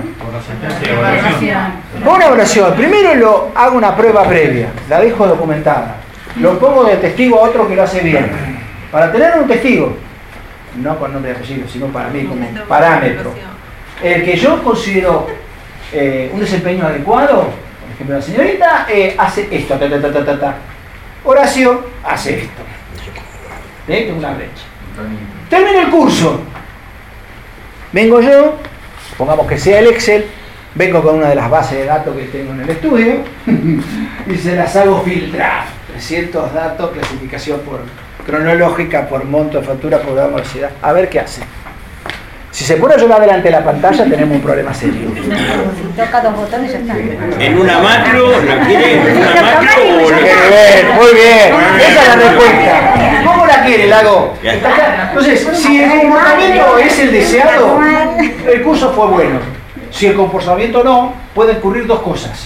Por una evaluación. Primero hago una prueba previa, la dejo documentada. Lo pongo de testigo a otro que lo hace bien. Para tener un testigo, no con nombre y apellido, sino para mí como parámetro. El que yo considero un desempeño adecuado, por ejemplo, la señorita hace esto, Horacio hace esto. Tengo una brecha. Termino el curso. Vengo yo, pongamos que sea el Excel, vengo con una de las bases de datos que tengo en el estudio y se las hago filtrar. 300 datos, clasificación por cronológica, por monto de factura, por grado de morosidad. A ver qué hace. Si se pone a llorar delante de la pantalla, tenemos un problema serio. Si toca 2 botones ya está. En una macro, ¿la quiere? ¿En una macro o no? Muy bien. Esa es la respuesta. ¿Cómo la quiere, Lago? Entonces, si el comportamiento es el deseado, el curso fue bueno. Si el comportamiento no, pueden ocurrir 2 cosas.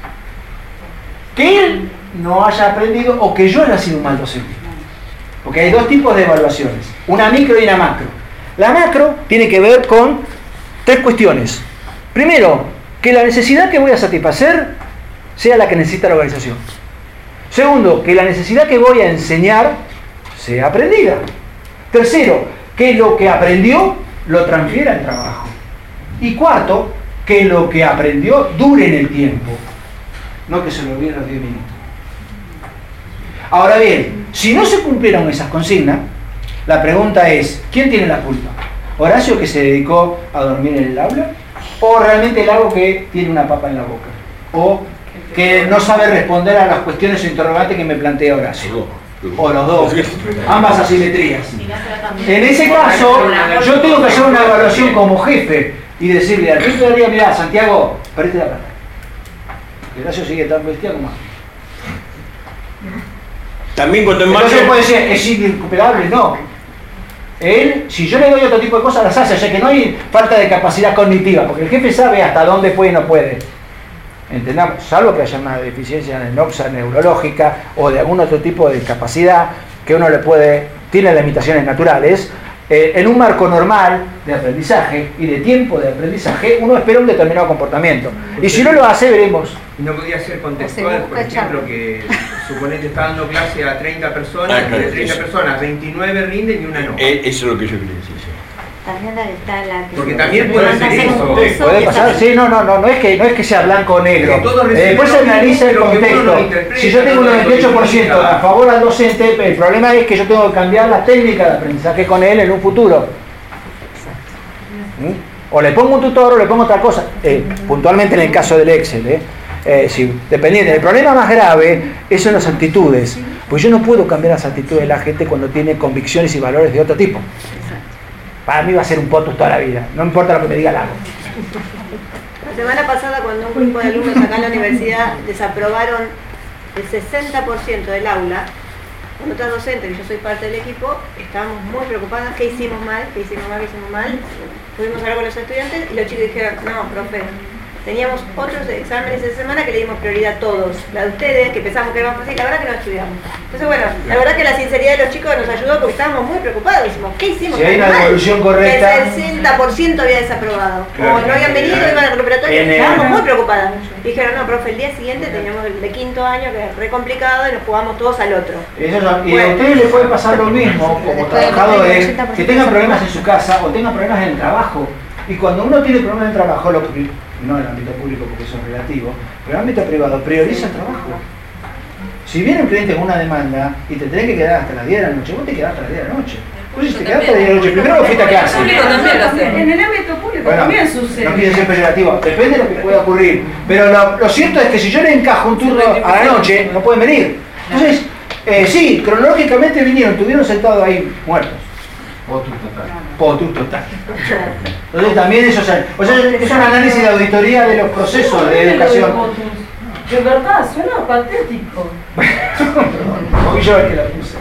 Que él no haya aprendido o que yo haya sido un mal docente. Porque hay 2 tipos de evaluaciones. Una micro y una macro. La macro tiene que ver con 3 cuestiones. Primero, que la necesidad que voy a satisfacer sea la que necesita la organización. Segundo, que la necesidad que voy a enseñar sea aprendida. Tercero, que lo que aprendió lo transfiera al trabajo. Y cuarto, que lo que aprendió dure en el tiempo. No que se lo olvide en los 10 minutos. Ahora bien, si no se cumplieron esas consignas, la pregunta es, ¿quién tiene la culpa? ¿Horacio, que se dedicó a dormir en el aula? ¿O realmente el Lago, que tiene una papa en la boca? ¿O que no sabe responder a las cuestiones o interrogantes que me plantea Horacio? O los dos, ambas asimetrías. En ese caso, yo tengo que hacer una evaluación como jefe y decirle al jefe de día, mirá, Santiago, perdiste la plata. Horacio sigue tan vestido como antes. También cuando en Entonces marcha... puede decir, es irrecuperable, no. Él, si yo le doy otro tipo de cosas, las hace, ya que no hay falta de capacidad cognitiva, porque el jefe sabe hasta dónde puede y no puede. Entendamos, salvo que haya una deficiencia neurológica o de algún otro tipo de discapacidad que uno le puede, tiene limitaciones naturales. En un marco normal de aprendizaje y de tiempo de aprendizaje, uno espera un determinado comportamiento. Y si no lo hace, veremos. No podría ser contextual, por ejemplo, que suponete está dando clase a 30 personas y de 30 personas, 29 rinden y una no. Eso es lo que yo quería decir. También está la que Porque también puede ser eso. Puede pasar, sí, no es que sea blanco o negro. Después se analiza el contexto. Si yo tengo un 98% a favor al docente, el problema es que yo tengo que cambiar la técnica de aprendizaje con él en un futuro. O le pongo un tutor o le pongo otra cosa. Puntualmente en el caso del Excel, sí, dependiente. El problema más grave son las actitudes. Pues yo no puedo cambiar las actitudes de la gente cuando tiene convicciones y valores de otro tipo. Para mí va a ser un potus toda la vida, no importa lo que me diga Lago. La semana pasada, cuando un grupo de alumnos acá en la universidad desaprobaron el 60% del aula, con otras docentes, y yo soy parte del equipo, estábamos muy preocupadas. ¿Qué hicimos mal? ¿Qué hicimos mal? ¿Qué hicimos mal? Pudimos hablar con los estudiantes y los chicos dijeron, no, profe, teníamos otros exámenes esa semana que le dimos prioridad a todos. La de ustedes, que pensamos que era más fácil, la verdad que no estudiamos. Entonces, bueno, la verdad que la sinceridad de los chicos nos ayudó porque estábamos muy preocupados. Decimos, ¿qué hicimos? Si hay una devolución correcta. El 60% había desaprobado. Claro, o no habían venido, iban al recuperatorio. Estábamos muy preocadas. Dijeron, no, profe, el día siguiente teníamos el de 5º año, que es re complicado, y nos jugamos todos al otro. Y a ustedes les puede pasar lo mismo, como trabajadores, que tengan problemas en su casa o tengan problemas en el trabajo. Y cuando uno tiene problemas en el trabajo, no en el ámbito público porque eso es relativo, pero en el ámbito privado, prioriza el trabajo. Si viene un cliente con una demanda y te tenés que quedar hasta las 10 de la noche, vos te quedás hasta las 10 de la noche. Pues si te quedás hasta las 10 de la noche, primero vos fuiste a clase. En el ámbito público también sucede. No quiere ser peyorativo, depende de lo que pueda ocurrir. Pero lo cierto es que si yo le encajo un turno a la noche, no pueden venir. Entonces, sí, cronológicamente vinieron, estuvieron sentados ahí muertos. Potus total. Entonces también eso, o sea, es un análisis de auditoría de los procesos de educación. De verdad, suena patético. Porque yo el que la puse.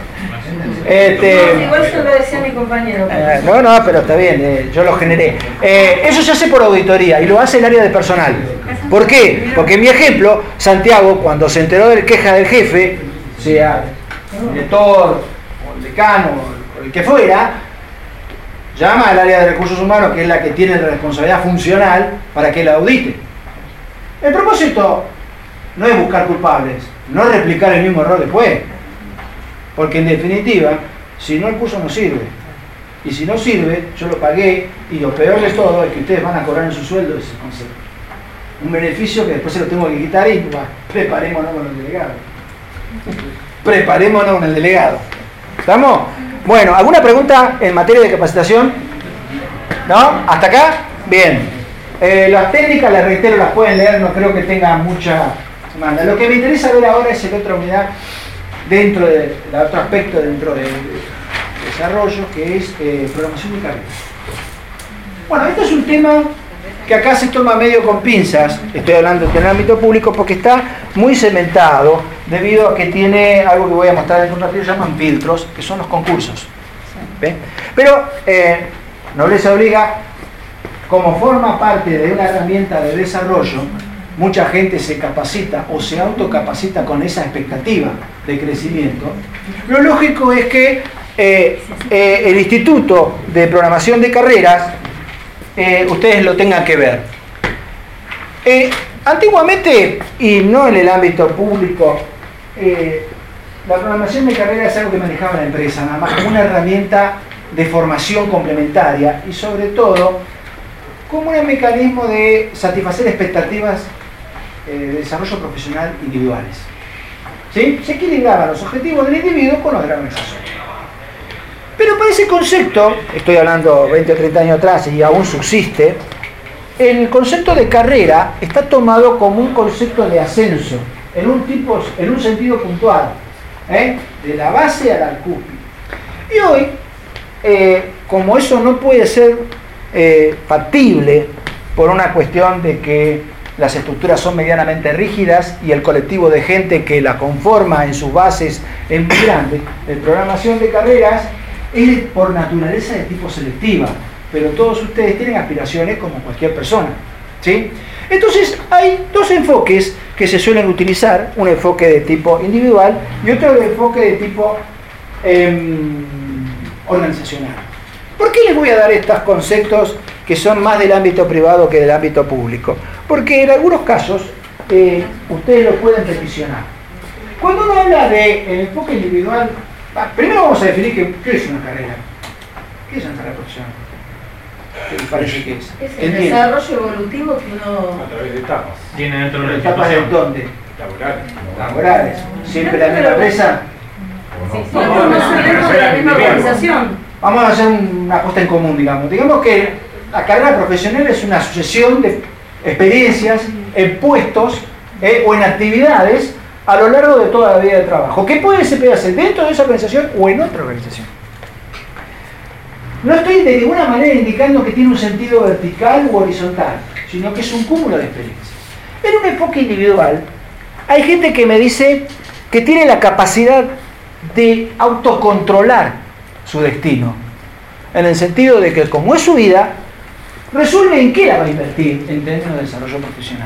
Igual se lo decía mi compañero. No, pero está bien, yo lo generé. Eso se hace por auditoría y lo hace el área de personal. ¿Por qué? Porque en mi ejemplo, Santiago, cuando se enteró de la queja del jefe, sea el director, o el decano, o el que fuera, llama al área de recursos humanos, que es la que tiene la responsabilidad funcional, para que la audite. El propósito no es buscar culpables, no es replicar el mismo error después. Porque en definitiva, si no, el curso no sirve. Y si no sirve, yo lo pagué, y lo peor de todo es que ustedes van a cobrar en su sueldo ese concepto. Un beneficio que después se lo tengo que quitar y preparémonos con el delegado. Preparémonos con el delegado. ¿Estamos? Bueno, ¿alguna pregunta en materia de capacitación? ¿No? ¿Hasta acá? Bien. Las técnicas, les reitero, las pueden leer, no creo que tengan mucha demanda. Lo que me interesa ver ahora es la otra unidad, dentro del otro aspecto dentro del desarrollo, que es programación de carreras. Bueno, esto es un tema que acá se toma medio con pinzas, estoy hablando del ámbito público, porque está muy cementado debido a que tiene algo que voy a mostrar en un ratito, llaman filtros, que son los concursos. ¿Ven? Pero no les obliga, como forma parte de una herramienta de desarrollo, mucha gente se capacita o se autocapacita con esa expectativa de crecimiento. Lo lógico es que el Instituto de Programación de Carreras ustedes lo tengan que ver. Antiguamente, y no en el ámbito público, la programación de carreras es algo que manejaba la empresa, nada más como una herramienta de formación complementaria y sobre todo como un mecanismo de satisfacer expectativas de desarrollo profesional individuales. ¿Sí? Se equilibraban los objetivos del individuo con los de la organización. Pero para ese concepto, estoy hablando 20 o 30 años atrás y aún subsiste, el concepto de carrera está tomado como un concepto de ascenso, en un sentido puntual, de la base a la cúspide. Y hoy, como eso no puede ser factible por una cuestión de que las estructuras son medianamente rígidas y el colectivo de gente que la conforma en sus bases es muy grande, la programación de carreras es por naturaleza de tipo selectiva, pero todos ustedes tienen aspiraciones como cualquier persona, ¿sí? Entonces hay dos enfoques que se suelen utilizar, un enfoque de tipo individual y otro de enfoque de tipo organizacional. ¿Por qué les voy a dar estos conceptos que son más del ámbito privado que del ámbito público? Porque en algunos casos ustedes lo pueden peticionar. Cuando uno habla de enfoque individual, primero vamos a definir qué es una carrera. ¿Qué es una carrera profesional? ¿Qué les parece que es? Es el desarrollo evolutivo que uno... A través de etapas. Tiene dentro de la ¿Etapas de institución. dónde? Laborales. Laborales. ¿Siempre la misma empresa? ¿O no? Sí, no son dentro de la misma organización. Vamos a hacer una apuesta en común, digamos. Digamos que la carrera profesional es una sucesión de experiencias en puestos o en actividades a lo largo de toda la vida de trabajo, que puede hacer dentro de esa organización o en otra organización. No estoy de ninguna manera indicando que tiene un sentido vertical u horizontal, sino que es un cúmulo de experiencias. En un enfoque individual, hay gente que me dice que tiene la capacidad de autocontrolar su destino, en el sentido de que como es su vida, resuelve en qué la va a invertir en términos de desarrollo profesional.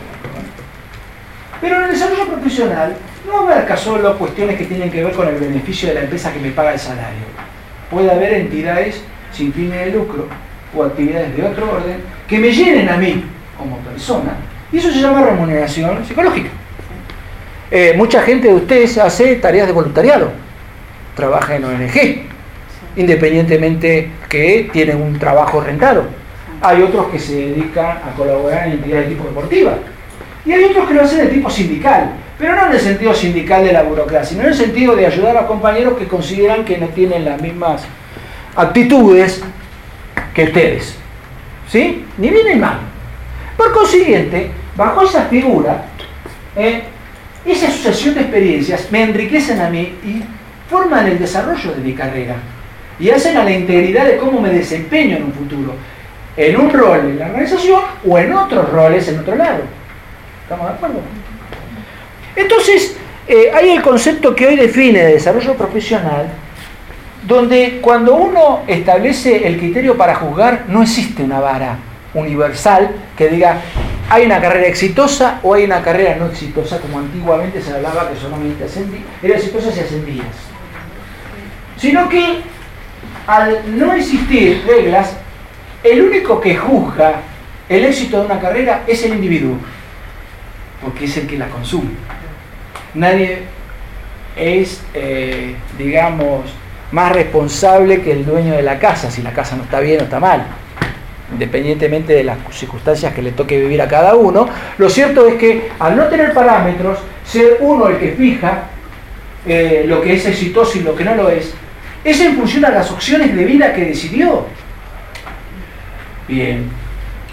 Pero en el desarrollo profesional no abarca solo cuestiones que tienen que ver con el beneficio de la empresa que me paga el salario. Puede haber entidades sin fines de lucro o actividades de otro orden que me llenen a mí como persona, y eso se llama remuneración psicológica. Mucha gente de ustedes hace tareas de voluntariado, trabaja en ONG, independientemente que tienen un trabajo rentado. Hay otros que se dedican a colaborar en entidades de tipo deportiva. Y hay otros que lo hacen de tipo sindical, pero no en el sentido sindical de la burocracia, sino en el sentido de ayudar a los compañeros que consideran que no tienen las mismas actitudes que ustedes. ¿Sí? Ni bien ni mal. Por consiguiente, bajo esa figura, esa sucesión de experiencias me enriquecen a mí y forman el desarrollo de mi carrera. Y hacen a la integridad de cómo me desempeño en un futuro, en un rol en la organización o en otros roles en otro lado. ¿Estamos de acuerdo? Entonces, hay el concepto que hoy define de desarrollo profesional, donde cuando uno establece el criterio para juzgar, no existe una vara universal que diga hay una carrera exitosa o hay una carrera no exitosa, como antiguamente se hablaba que solamente era exitosa si ascendías. Sino que al no existir reglas, el único que juzga el éxito de una carrera es el individuo, porque es el que la consume. Nadie es, digamos, más responsable que el dueño de la casa, si la casa no está bien o está mal, independientemente de las circunstancias que le toque vivir a cada uno. Lo cierto es que al no tener parámetros, ser uno el que fija lo que es exitoso y lo que no lo es en función a las opciones de vida que decidió. Bien.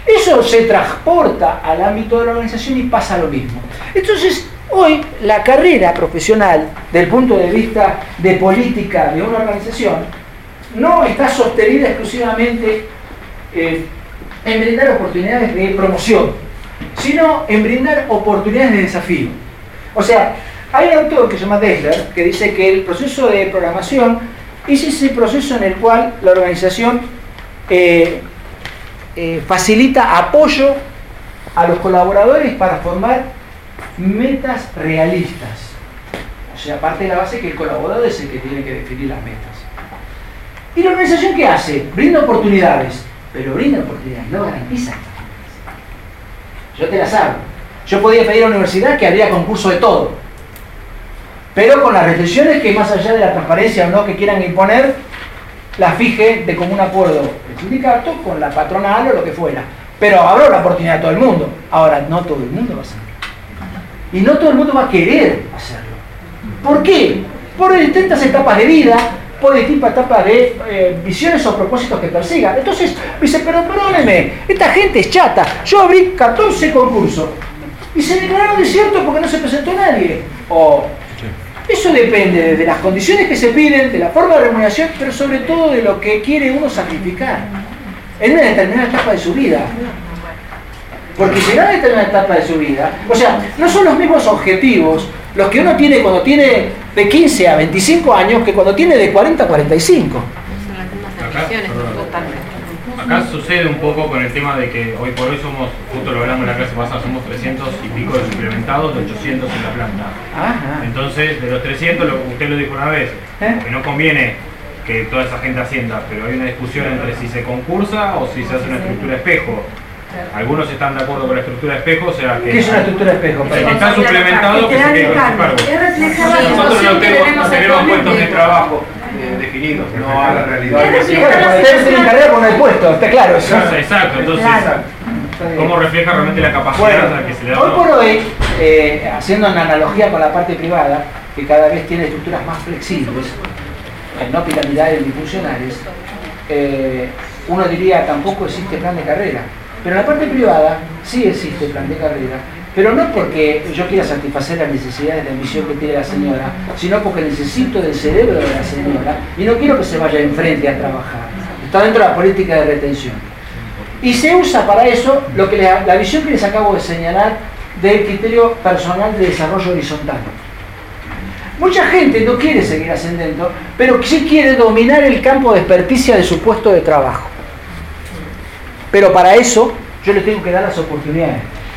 Eso se transporta al ámbito de la organización y pasa lo mismo. Entonces, hoy la carrera profesional, del punto de vista de política de una organización, no está sostenida exclusivamente en brindar oportunidades de promoción, sino en brindar oportunidades de desafío. O sea, hay un autor que se llama Dessler que dice que el proceso de programación es ese proceso en el cual la organización facilita apoyo a los colaboradores para formar metas realistas. O sea, parte de la base que el colaborador es el que tiene que definir las metas. ¿Y la organización qué hace? Brinda oportunidades, pero brinda oportunidades, no garantiza. Yo te las hago. Yo podía pedir a la universidad que habría concurso de todo, pero con las restricciones que, más allá de la transparencia o no que quieran imponer, la fije de común acuerdo el sindicato con la patronal o lo que fuera. Pero habrá la oportunidad a todo el mundo. Ahora, no todo el mundo va a hacerlo. Y no todo el mundo va a querer hacerlo. ¿Por qué? Por distintas etapas de vida, por distintas etapas de visiones o propósitos que persigan. Entonces, dice, pero perdóneme, esta gente es chata. Yo abrí 14 concursos y se declararon desiertos porque no se presentó nadie. O eso depende de las condiciones que se piden, de la forma de remuneración, pero sobre todo de lo que quiere uno sacrificar en una determinada etapa de su vida. Porque si en una determinada etapa de su vida, o sea, no son los mismos objetivos los que uno tiene cuando tiene de 15 a 25 años que cuando tiene de 40 a 45. Son las mismas ambiciones, totalmente. Acá sucede un poco con el tema de que hoy por hoy somos, justo lo hablamos en la clase pasada, somos 300 y pico de suplementados, de 800 en la planta. Ajá. Entonces, de los 300, usted lo dijo una vez, que no conviene que toda esa gente ascienda, pero hay una discusión entre si se concursa o si se hace una estructura espejo. Algunos están de acuerdo con la estructura espejo, o sea que... ¿Qué es una estructura espejo? Que están suplementados, que se queden con su cargo. Nosotros no tenemos puestos de trabajo definidos, no a la realidad. Ustedes tienen carrera porque no hay puesto, está claro eso. Exacto, entonces, ¿cómo refleja realmente la capacidad a la que se le da? Hoy por hoy, haciendo una analogía con la parte privada, que cada vez tiene estructuras más flexibles, no piramidales ni funcionales, uno diría tampoco existe plan de carrera. Pero en la parte privada sí existe plan de carrera, pero no porque yo quiera satisfacer las necesidades de ambición que tiene la señora, sino porque necesito del cerebro de la señora y no quiero que se vaya enfrente a trabajar. Está dentro de la política de retención. Y se usa para eso lo que la visión que les acabo de señalar del criterio personal de desarrollo horizontal. Mucha gente no quiere seguir ascendiendo, pero sí quiere dominar el campo de experticia de su puesto de trabajo. Pero para eso yo les tengo que dar las oportunidades.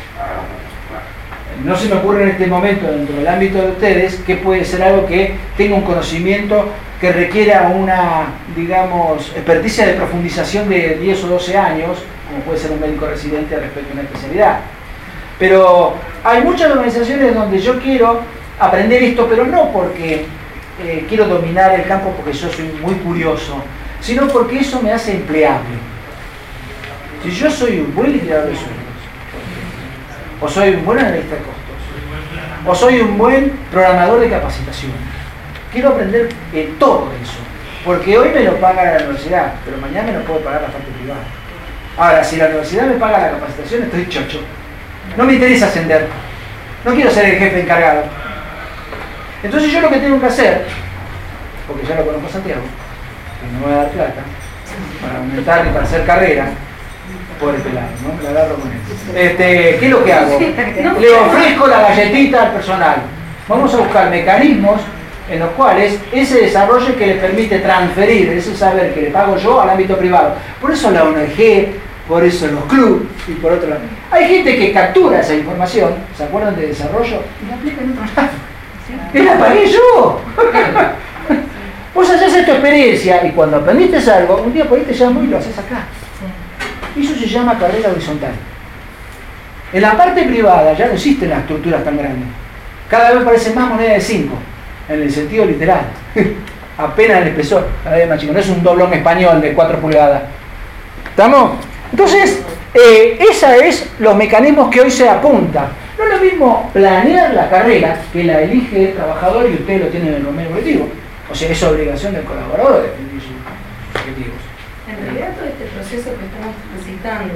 No se me ocurre en este momento, dentro del ámbito de ustedes, que puede ser algo que tenga un conocimiento que requiera una, digamos, experticia de profundización de 10 o 12 años, como puede ser un médico residente respecto a una especialidad. Pero hay muchas organizaciones donde yo quiero aprender esto, pero no porque quiero dominar el campo porque yo soy muy curioso, sino porque eso me hace empleable. Si yo soy un buen liquidador de sueldos, o soy un buen analista de costos, o soy un buen programador de capacitación, quiero aprender todo eso, porque hoy me lo paga la universidad, pero mañana me lo puedo pagar la parte privada. Ahora, si la universidad me paga la capacitación, estoy chocho. No me interesa ascender, no quiero ser el jefe encargado. Entonces yo lo que tengo que hacer, porque ya lo conozco a Santiago, que no me va a dar plata, para aumentar y para hacer carrera, pobre pelado, ¿no? La agarro con él. ¿Qué es lo que hago? Le ofrezco la galletita al personal. Vamos a buscar mecanismos en los cuales ese desarrollo que le permite transferir ese saber que le pago yo al ámbito privado. Por eso la ONG, por eso los clubes y por otro lado. Hay gente que captura esa información, ¿se acuerdan de desarrollo? Y la aplica en otro lado. ¡Que la pagué yo! Vos haces tu experiencia y cuando aprendiste algo, un día por ahí te llamo y lo haces acá. Eso se llama carrera horizontal. En la parte privada ya no existen las estructuras tan grandes. Cada vez parecen más moneda de 5, en el sentido literal. Apenas el espesor, cada vez más chico. No es un doblón español de 4 pulgadas. ¿Estamos? Entonces, esos es los mecanismos que hoy se apuntan. No es lo mismo planear la carrera, que la elige el trabajador y usted lo tiene en el dominio colectivo. O sea, es obligación del colaborador definir sus objetivos. En realidad todo este proceso que estamos transitando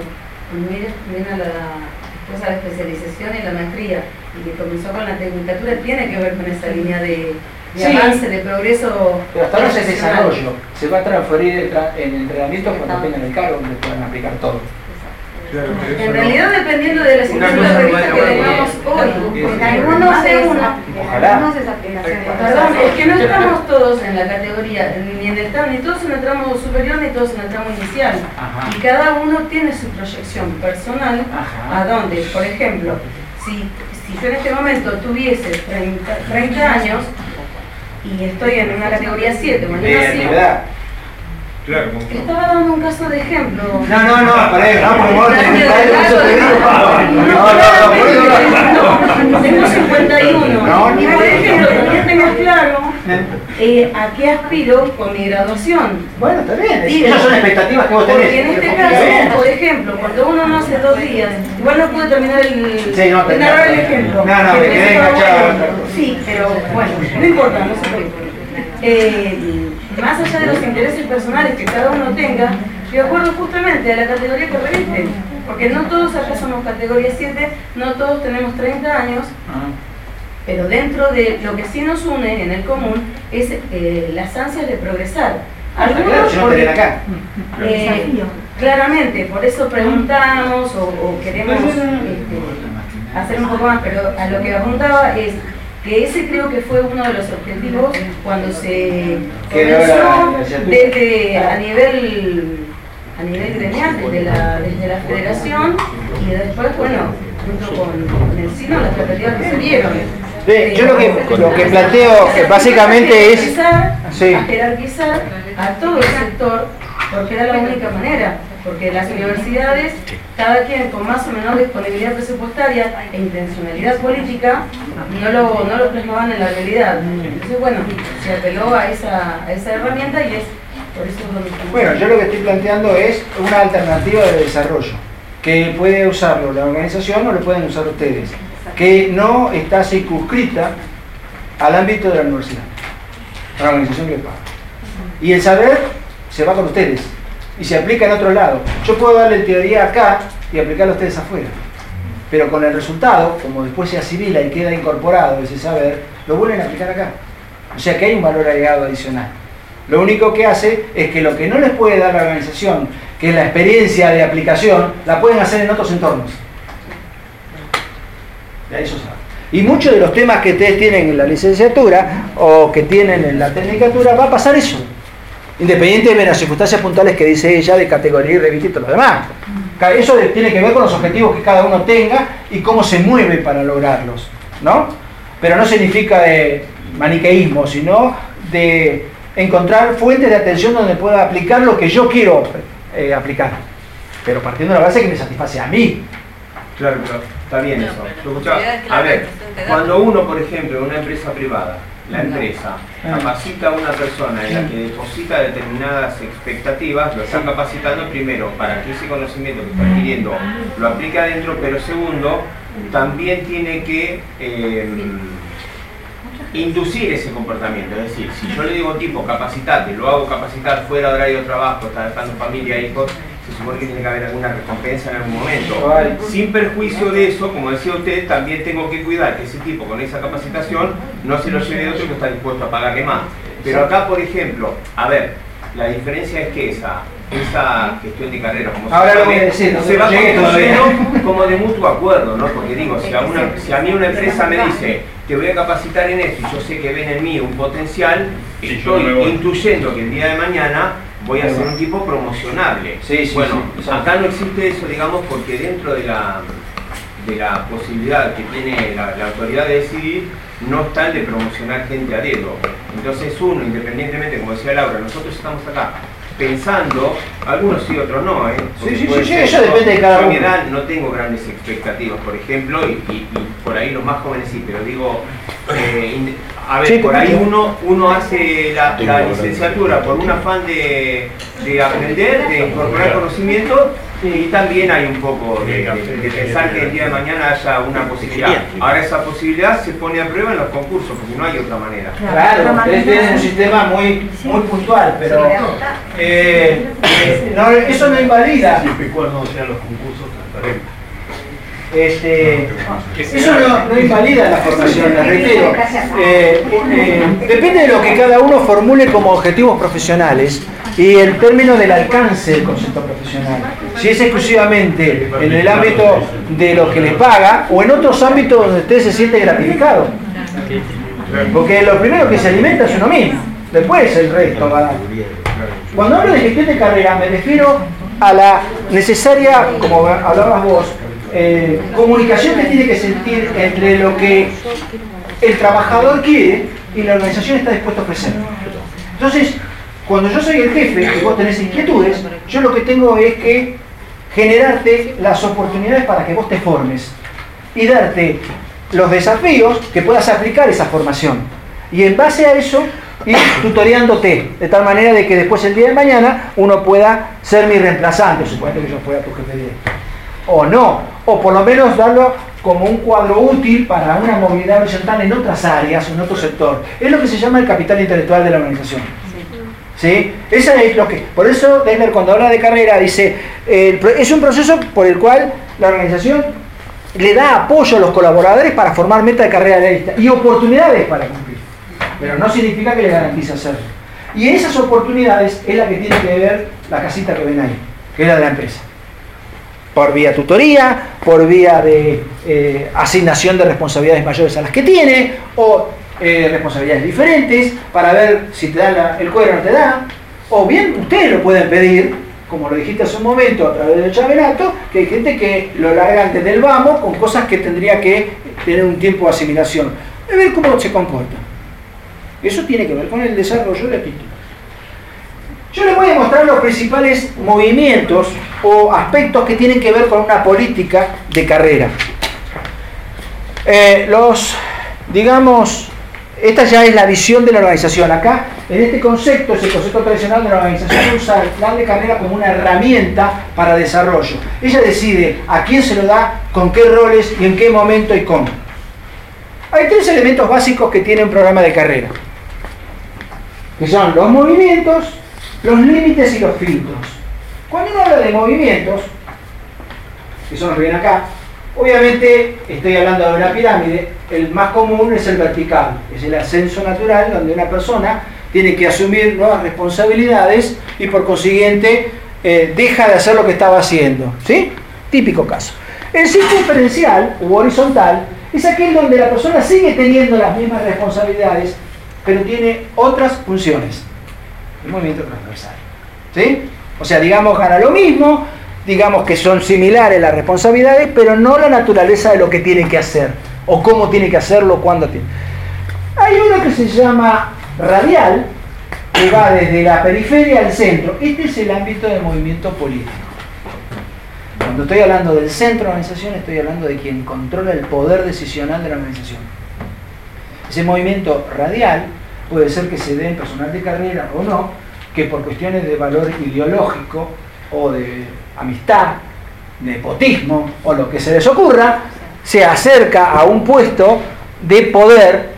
cuando viene a la especialización y la maestría, y que comenzó con la tecnicatura, tiene que ver con esa línea de avance, de progreso. Pero hasta ahora es desarrollo. Se va a transferir en entrenamientos cuando tengan el cargo, donde puedan aplicar todo. Claro, En realidad, dependiendo de la situación prevista que tengamos hoy, porque algunos es Ojalá. algunos es aplicación. perdón, es que no estamos todos en la categoría, ni en el tramo, ni todos en el tramo superior, ni todos en el tramo inicial. Ajá. Y cada uno tiene su proyección personal, Ajá. a donde, por ejemplo, si yo en este momento tuviese 30 años y estoy en una categoría 7, mañana sí, Claro, estaba dando un caso de ejemplo. No, por eso, por vos tenés eso te digo. No, tengo 51. No, Y por ejemplo, también tengo claro a qué aspiro con mi graduación. Bueno, está bien. Digo, Esas son expectativas que vos tenés. Porque en este caso, por ejemplo, cuando uno no hace 2 días, igual no pude terminar de narrar el ejemplo. No, me quedé enganchado. Sí, pero bueno, no importa, no se preocupe. Más allá de los intereses personales que cada uno tenga, de acuerdo justamente a la categoría que reviste, porque no todos acá somos categoría 7, no todos tenemos 30 años, pero dentro de lo que sí nos une en el común es las ansias de progresar. Algunos porque, claramente, por eso preguntamos o queremos hacer un poco más, pero a lo que apuntaba es que ese creo que fue uno de los objetivos cuando se comenzó desde a nivel gremial, desde la federación, y después, bueno, junto con el SINO, las expectativas que se dieron. Yo lo que planteo básicamente es a jerarquizar a todo el sector, porque era la única manera, porque las universidades, cada quien con más o menor disponibilidad presupuestaria e intencionalidad política, no lo plasmaban en la realidad. Entonces, bueno, se apeló a esa herramienta y es por eso lo que... Bueno, yo lo que estoy planteando es una alternativa de desarrollo, que puede usarlo la organización o lo pueden usar ustedes, que no está circunscrita al ámbito de la universidad, a la organización que les paga. Y el saber se va con ustedes y se aplica en otro lado. Yo puedo darle teoría acá y aplicarlo a ustedes afuera, pero con el resultado, como después se asimila y queda incorporado ese saber, lo vuelven a aplicar acá. O sea que hay un valor agregado adicional. Lo único que hace es que lo que no les puede dar la organización, que es la experiencia de aplicación, la pueden hacer en otros entornos. De eso sabe. Y muchos de los temas que ustedes tienen en la licenciatura o que tienen en la tecnicatura, va a pasar eso. Independientemente de las circunstancias puntuales que dice ella de categoría y revista y todo lo demás. Eso tiene que ver con los objetivos que cada uno tenga y cómo se mueve para lograrlos, ¿no? Pero no significa de maniqueísmo, sino de encontrar fuentes de atención donde pueda aplicar lo que yo quiero aplicar. Pero partiendo de la base que me satisface a mí. Claro, está bien eso. A ver, cuando uno, por ejemplo, en una empresa privada, la empresa capacita a una persona en la que deposita determinadas expectativas, lo está capacitando primero para que ese conocimiento que está adquiriendo lo aplique adentro, pero segundo, también tiene que inducir ese comportamiento. Es decir, si yo le digo a un tipo capacitate, lo hago capacitar fuera de horario de trabajo, está dejando familia, hijos, se supone que tiene que haber alguna recompensa en algún momento. Sin perjuicio de eso, como decía usted, también tengo que cuidar que ese tipo con esa capacitación no se lo lleve de otro que está dispuesto a pagarle más. Pero acá, por ejemplo, a ver, la diferencia es que esa gestión de carrera, como se va construyendo como de mutuo acuerdo, ¿no? Porque digo, si a mí una empresa me dice te voy a capacitar en esto y yo sé que ven en mí un potencial, estoy intuyendo que el día de mañana voy a ser un tipo promocionable. Bueno, acá no existe eso, digamos, porque dentro de la posibilidad que tiene la autoridad de decidir, no está el de promocionar gente a dedo. Entonces uno, independientemente, como decía Laura, nosotros estamos acá pensando, algunos sí, otros no, eso depende de cada uno. Yo en mi edad no tengo grandes expectativas, por ejemplo, y por ahí los más jóvenes sí, pero digo, a ver, por ahí uno hace la licenciatura por un afán de aprender, de incorporar conocimiento, y también hay un poco de pensar que el día de mañana haya una posibilidad. Ahora esa posibilidad se pone a prueba en los concursos, porque no hay otra manera. Claro, ustedes tienen un sistema muy puntual, pero eso no invalida. Siempre y cuando sean los concursos también. Eso no invalida la formación, les reitero. Depende de lo que cada uno formule como objetivos profesionales y el término del alcance del concepto profesional. Si es exclusivamente en el ámbito de lo que les paga o en otros ámbitos donde usted se siente gratificado. Porque lo primero que se alimenta es uno mismo, después el resto va a dar. Cuando hablo de gestión de carrera me refiero a la necesaria, como hablabas vos, comunicación que tiene que sentir entre lo que el trabajador quiere y la organización está dispuesta a ofrecer. Entonces, cuando yo soy el jefe y vos tenés inquietudes, yo lo que tengo es que generarte las oportunidades para que vos te formes y darte los desafíos que puedas aplicar esa formación. Y en base a eso, ir tutoreándote, de tal manera de que después el día de mañana uno pueda ser mi reemplazante, suponete que yo fuera tu jefe directo. O no, o por lo menos darlo como un cuadro útil para una movilidad horizontal en otras áreas, en otro sector. Es lo que se llama el capital intelectual de la organización. ¿Sí? Esa es lo que, por eso Dehler, cuando habla de carrera, dice, es un proceso por el cual la organización le da apoyo a los colaboradores para formar meta de carrera realista y oportunidades para cumplir. Pero no significa que le garantice hacerlo. Y esas oportunidades es la que tiene que ver la casita que ven ahí, que es la de la empresa. Por vía tutoría, por vía de asignación de responsabilidades mayores a las que tiene, o responsabilidades diferentes, para ver si te da el cuero o no te da, o bien ustedes lo pueden pedir, como lo dijiste hace un momento a través del chavelato, que hay gente que lo larga antes del vamos con cosas que tendría que tener un tiempo de asimilación, de ver cómo se comporta. Eso tiene que ver con el desarrollo de actitud. Yo les voy a mostrar los principales movimientos o aspectos que tienen que ver con una política de carrera. Esta ya es la visión de la organización. Acá, en este concepto, es el concepto tradicional de la organización, usa el plan de carrera como una herramienta para desarrollo. Ella decide a quién se lo da, con qué roles y en qué momento y cómo. Hay tres elementos básicos que tiene un programa de carrera, que son los movimientos, los límites y los filtros. Cuando uno habla de movimientos, que son los que ven acá, obviamente estoy hablando de una pirámide. El más común es el vertical, es el ascenso natural donde una persona tiene que asumir nuevas responsabilidades y por consiguiente deja de hacer lo que estaba haciendo, ¿sí? Típico caso. El circunferencial u horizontal es aquel donde la persona sigue teniendo las mismas responsabilidades pero tiene otras funciones. El movimiento transversal, ¿sí? O sea, digamos, gana lo mismo, digamos que son similares las responsabilidades, pero no la naturaleza de lo que tiene que hacer, o cómo tiene que hacerlo, cuándo tiene. Hay uno que se llama radial, que va desde la periferia al centro. Este es el ámbito del movimiento político. Cuando estoy hablando del centro de la organización, estoy hablando de quien controla el poder decisional de la organización. Ese movimiento radial puede ser que se dé en personal de carrera o no, que por cuestiones de valor ideológico o de amistad, nepotismo o lo que se les ocurra, se acerca a un puesto de poder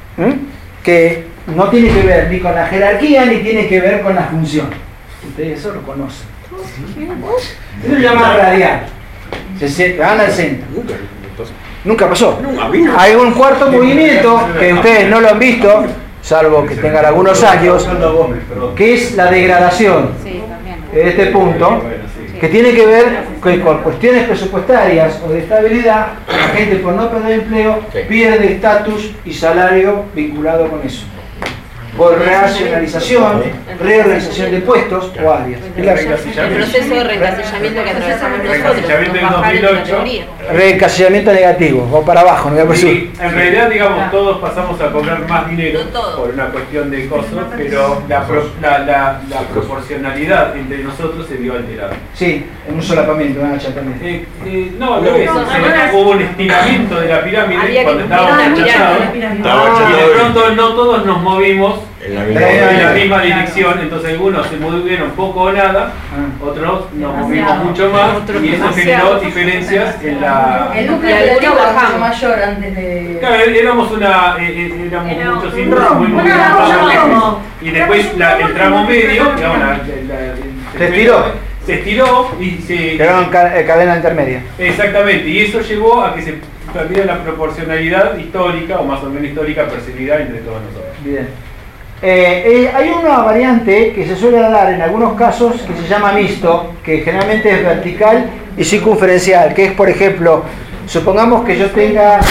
que no tiene que ver ni con la jerarquía ni tiene que ver con la función. Ustedes eso lo conocen. Eso se llama radial. Se gana al centro. Nunca pasó. Hay un cuarto movimiento que ustedes no lo han visto, salvo que tengan algunos años, que es la degradación de este punto, que tiene que ver con cuestiones presupuestarias o de estabilidad. La gente, por no perder empleo, pierde estatus y salario vinculado con eso, por racionalización, reorganización de puestos o áreas. El proceso de reencasillamiento que atravesamos nosotros. Reencasillamiento negativo, o para abajo, ¿no? Sí, en realidad, digamos, todos pasamos a cobrar más dinero por una cuestión de costos, pero la proporcionalidad entre nosotros se vio alterada. Sí, en un solapamiento, un achatamiento. No, al revés, hubo un estiramiento de la pirámide cuando estábamos achatados, y de pronto no todos nos movimos en la misma dirección, entonces algunos se movieron poco o nada, otros nos movimos mucho más, y eso generó diferencias en la... El núcleo operativo era mayor antes de... Claro, éramos muchos símbolos muy no, y después el tramo medio, digamos, se estiró. se estiró y se... Quedaron cadena intermedia. Exactamente, y eso llevó a que se perdiera la proporcionalidad histórica, o más o menos histórica, percibida entre todos nosotros. Bien. Hay una variante que se suele dar en algunos casos que se llama mixto, que generalmente es vertical y circunferencial, que es, por ejemplo, supongamos que yo tenga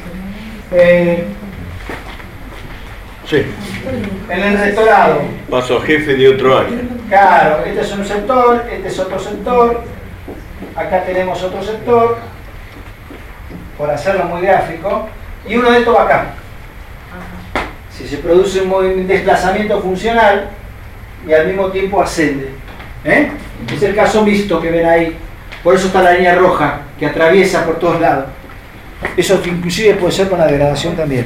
Sí. en el rectorado. Paso a jefe de otro área. Claro, este es un sector, este es otro sector, acá tenemos otro sector, por hacerlo muy gráfico, y uno de estos va acá. Si se produce un desplazamiento funcional y al mismo tiempo ascende. Es el caso mixto que ven ahí. Por eso está la línea roja que atraviesa por todos lados. Eso inclusive puede ser con la degradación también.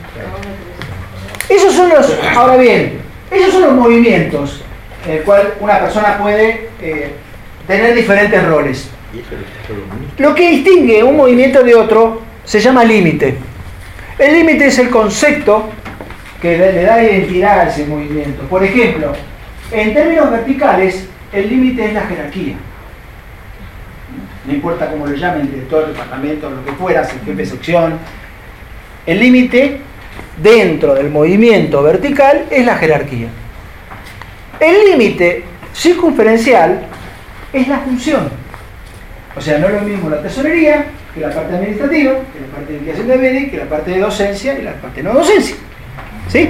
Esos son los, ahora bien, esos son los movimientos en el cual una persona puede tener diferentes roles. Lo que distingue un movimiento de otro se llama límite. El límite es el concepto que le da identidad a ese movimiento. Por ejemplo, en términos verticales, el límite es la jerarquía. No importa cómo lo llamen, director, departamento, lo que fuera, el jefe de sección. El límite dentro del movimiento vertical es la jerarquía. El límite circunferencial es la función. O sea, no es lo mismo la tesorería que la parte administrativa, que la parte de liquidación de bienes, que la parte de docencia y la parte de no docencia. ¿Sí?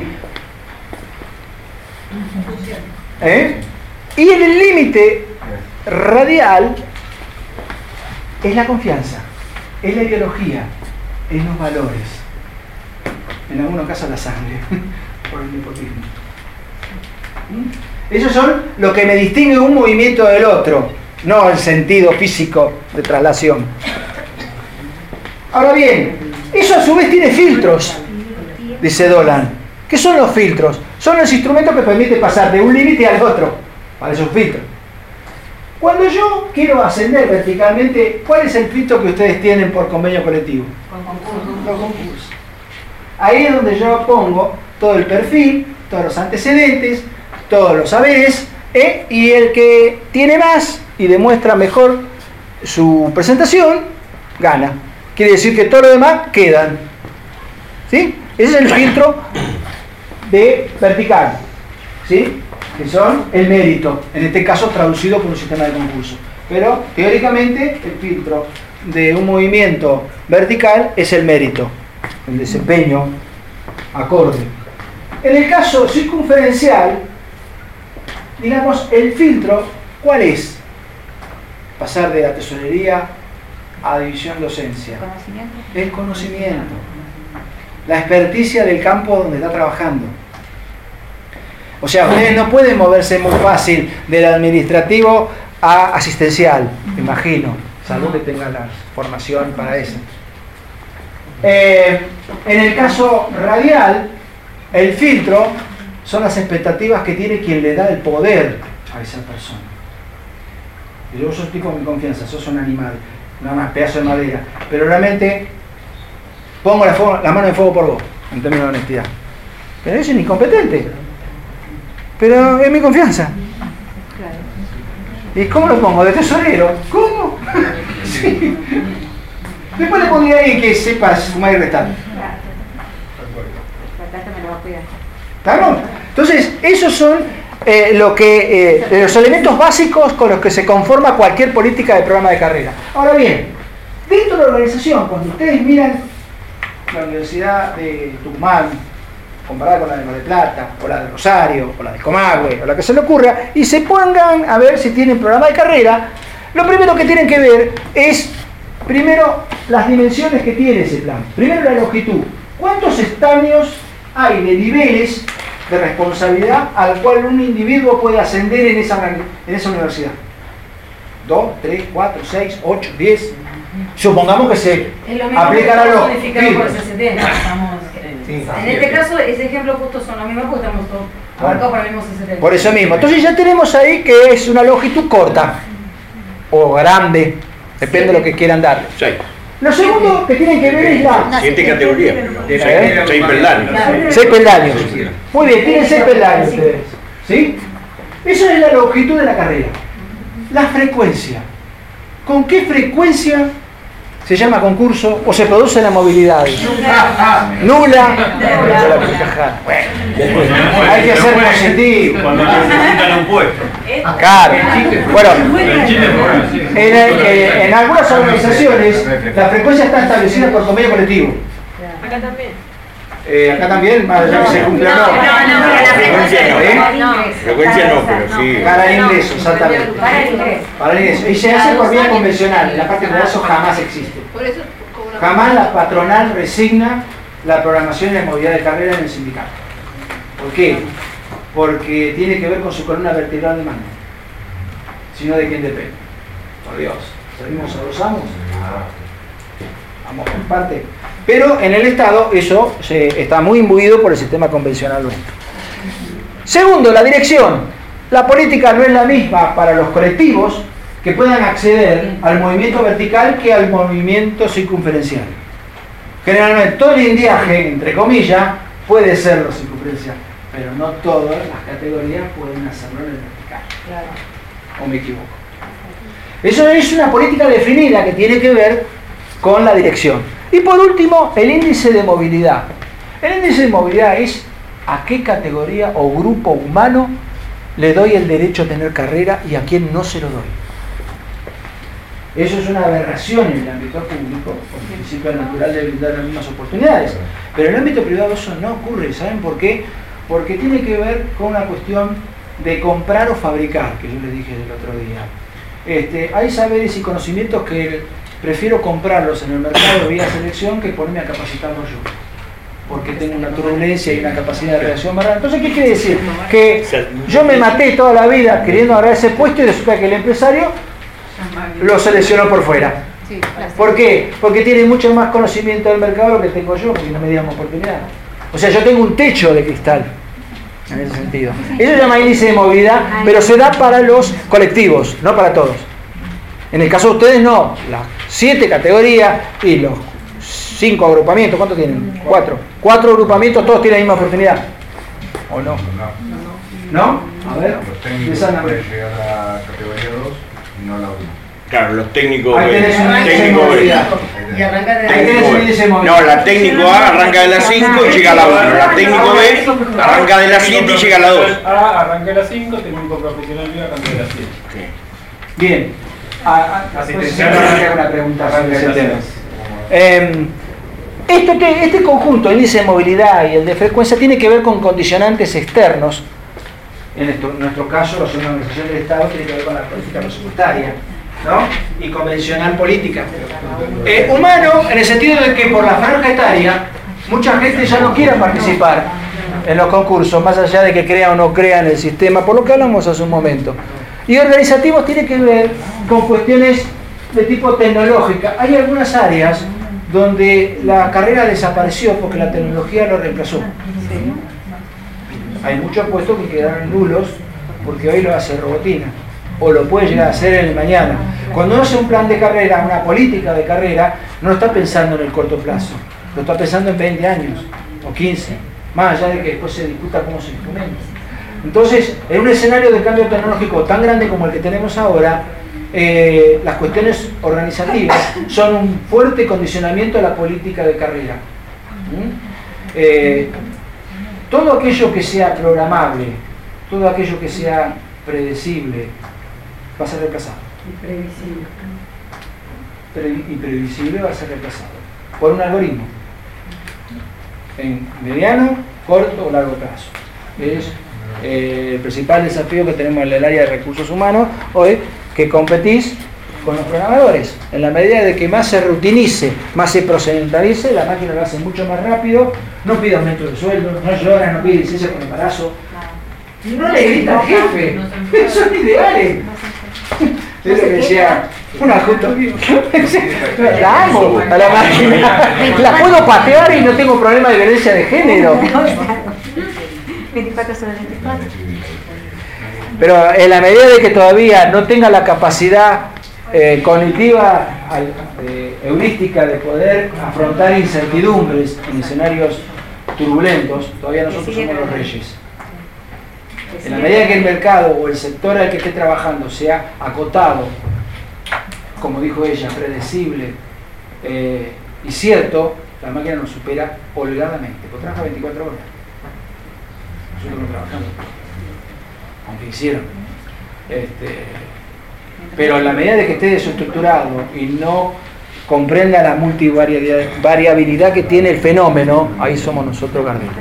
Y en el límite radial es la confianza, es la ideología, es los valores. En algunos casos la sangre, por el nepotismo. Esos son lo que me distingue un movimiento del otro, no el sentido físico de traslación. Ahora bien, eso a su vez tiene filtros, dice Dolan. ¿Qué son los filtros? Son los instrumentos que permiten pasar de un límite al otro. Para esos filtros. Cuando yo quiero ascender verticalmente, ¿cuál es el filtro que ustedes tienen por convenio colectivo? Los concursos. Ahí es donde yo pongo todo el perfil, todos los antecedentes, todos los saberes, y el que tiene más y demuestra mejor su presentación, gana. Quiere decir que todos los demás quedan. ¿Sí? Ese es el filtro de vertical, ¿sí? Que son el mérito, en este caso traducido por un sistema de concurso. Pero teóricamente el filtro de un movimiento vertical es el mérito, el desempeño acorde. En el caso circunferencial, digamos, el filtro, ¿cuál es? Pasar de la tesorería a división docencia. El conocimiento. La experticia del campo donde está trabajando. O sea, ustedes no pueden moverse muy fácil del administrativo a asistencial, me imagino, salvo que tengan la formación para eso. En el caso radial, el filtro son las expectativas que tiene quien le da el poder a esa persona. Yo sos tipo mi confianza, sos un animal, nada más pedazo de madera, pero realmente pongo la mano en fuego por vos, en términos de honestidad. Pero es un incompetente. Pero es mi confianza. ¿Y cómo lo pongo? ¿De tesorero? ¿Cómo? Sí. Después le pondría a alguien que sepa sumar y restar. ¿Claro? Entonces, esos son los elementos básicos con los que se conforma cualquier política de programa de carrera. Ahora bien, dentro de la organización, cuando ustedes miran la Universidad de Tucumán, comparada con la de Mar del Plata, o la de Rosario, o la de Comahue, o la que se le ocurra, y se pongan a ver si tienen programa de carrera, lo primero que tienen que ver es, primero, las dimensiones que tiene ese plan. Primero, la longitud. ¿Cuántos estaños hay de niveles de responsabilidad al cual un individuo puede ascender en esa universidad? 2, 3, 4, 6, 8, 10. Supongamos que se aplican a los filtros. En este caso, ese ejemplo justo son los mismos porque estamos todos abarcados por el mismo CCT. Por eso mismo. Entonces ya tenemos ahí que es una longitud corta o grande, depende de lo que quieran darle. Sí. Lo segundo que tienen que ver es la... 7 categorías. 6 peldaños. 6 peldaños. Muy bien, tienen 6 peldaños ustedes. ¿Sí? Eso es la longitud de la carrera. la frecuencia. ¿Con qué frecuencia se llama concurso o se produce la movilidad? Nula. Bueno, hay que ser positivo. Cuando necesitan un puesto. Claro. Bueno, en algunas organizaciones la frecuencia está establecida por convenio colectivo. Acá también. Acá también, más allá que se cumpla o no. Frecuencia no, pero sí. Para el ingreso, exactamente. Para el ingreso. Y se hace por vía convencional. En la parte de eso jamás existe. Jamás la patronal resigna la programación y la movilidad de carrera en el sindicato. ¿Por qué? Porque tiene que ver con su columna vertebral de mando. Si no, ¿de quién depende? Por Dios. ¿Seguimos a los amos? Vamos por parte. Pero en el Estado eso está muy imbuido por el sistema convencional nuestro. Segundo, la dirección. La política no es la misma para los colectivos que puedan acceder al movimiento vertical que al movimiento circunferencial. Generalmente todo el indiaje, entre comillas, puede serlo circunferencial, pero no todas las categorías pueden hacerlo en el vertical. Claro. ¿O me equivoco? Eso es una política definida que tiene que ver con la dirección. Y por último, el índice de movilidad. El índice de movilidad es a qué categoría o grupo humano le doy el derecho a tener carrera y a quién no se lo doy. Eso es una aberración en el ámbito público, por el principio natural de brindar las mismas oportunidades. Pero en el ámbito privado eso no ocurre. ¿Saben por qué? Porque tiene que ver con una cuestión de comprar o fabricar, que yo les dije el otro día. Hay saberes y conocimientos que prefiero comprarlos en el mercado vía selección que ponerme a capacitarlos yo, porque tengo una turbulencia y una capacidad de reacción más grande. Entonces, ¿qué quiere decir? Que yo me maté toda la vida queriendo agarrar ese puesto y resulta que el empresario lo seleccionó por fuera. ¿Por qué? Porque tiene mucho más conocimiento del mercado de lo que tengo yo, porque no me dieron oportunidad. O sea, yo tengo un techo de cristal, en ese sentido. Eso se llama índice de movilidad, pero se da para los colectivos, no para todos. En el caso de ustedes no, las 7 categorías y los 5 agrupamientos, ¿cuántos tienen? 4. 4 agrupamientos, todos tienen la misma oportunidad. ¿O no? ¿No? A ver. Los técnicos pueden llegar a la categoría 2 y no a la 1. Claro, los técnicos Ahí tenés un índice de movilidad. Ahí tenés un índice de movilidad. No, la técnico A arranca de la 5 y llega a la 1. La técnico B arranca de la 7 y llega a la 2. A arranca de la 5, técnico profesional B arranca de la 7. Bien. Una pregunta sobre ese tema. Este conjunto, el índice de movilidad y el de frecuencia, tiene que ver con condicionantes externos. En nuestro caso, la organización del Estado tiene que ver con la política presupuestaria, ¿no? Y convencional política. Humano, en el sentido de que por la franja etaria, mucha gente ya no quiere participar en los concursos, más allá de que crea o no crea en el sistema, por lo que hablamos hace un momento. Y organizativos tiene que ver con cuestiones de tipo tecnológica. Hay algunas áreas donde la carrera desapareció porque la tecnología lo reemplazó. Hay muchos puestos que quedaron nulos porque hoy lo hace robotina o lo puede llegar a hacer en el mañana. Cuando uno hace un plan de carrera, una política de carrera, no está pensando en el corto plazo, lo está pensando en 20 años o 15, más allá de que después se discuta cómo se implementa. Entonces, en un escenario de cambio tecnológico tan grande como el que tenemos ahora, las cuestiones organizativas son un fuerte condicionamiento a la política de carrera. Todo aquello que sea programable, todo aquello que sea predecible, va a ser reemplazado. Imprevisible va a ser reemplazado por un algoritmo en mediano, corto o largo plazo. Es el principal desafío que tenemos en el área de recursos humanos hoy, que competís con los programadores. En la medida de que más se rutinice, más se procedimentalice, la máquina lo hace mucho más rápido, no pide aumento de sueldo, no llora, no pide licencia por embarazo, no le grita al jefe, son ideales. Es lo que decía una justo la amo a la máquina, la puedo patear y no tengo problema de violencia de género. 24 sobre 24. Pero en la medida de que todavía no tenga la capacidad cognitiva, heurística de poder afrontar incertidumbres en escenarios turbulentos, todavía nosotros somos los reyes. En la medida que el mercado o el sector al que esté trabajando sea acotado, como dijo ella, predecible y cierto, la máquina nos supera holgadamente, porque trabaja 24 horas. Nosotros no trabajamos, aunque hicieron. Pero en la medida de que esté desestructurado y no comprenda la multivariabilidad que tiene el fenómeno, ahí somos nosotros Gardel.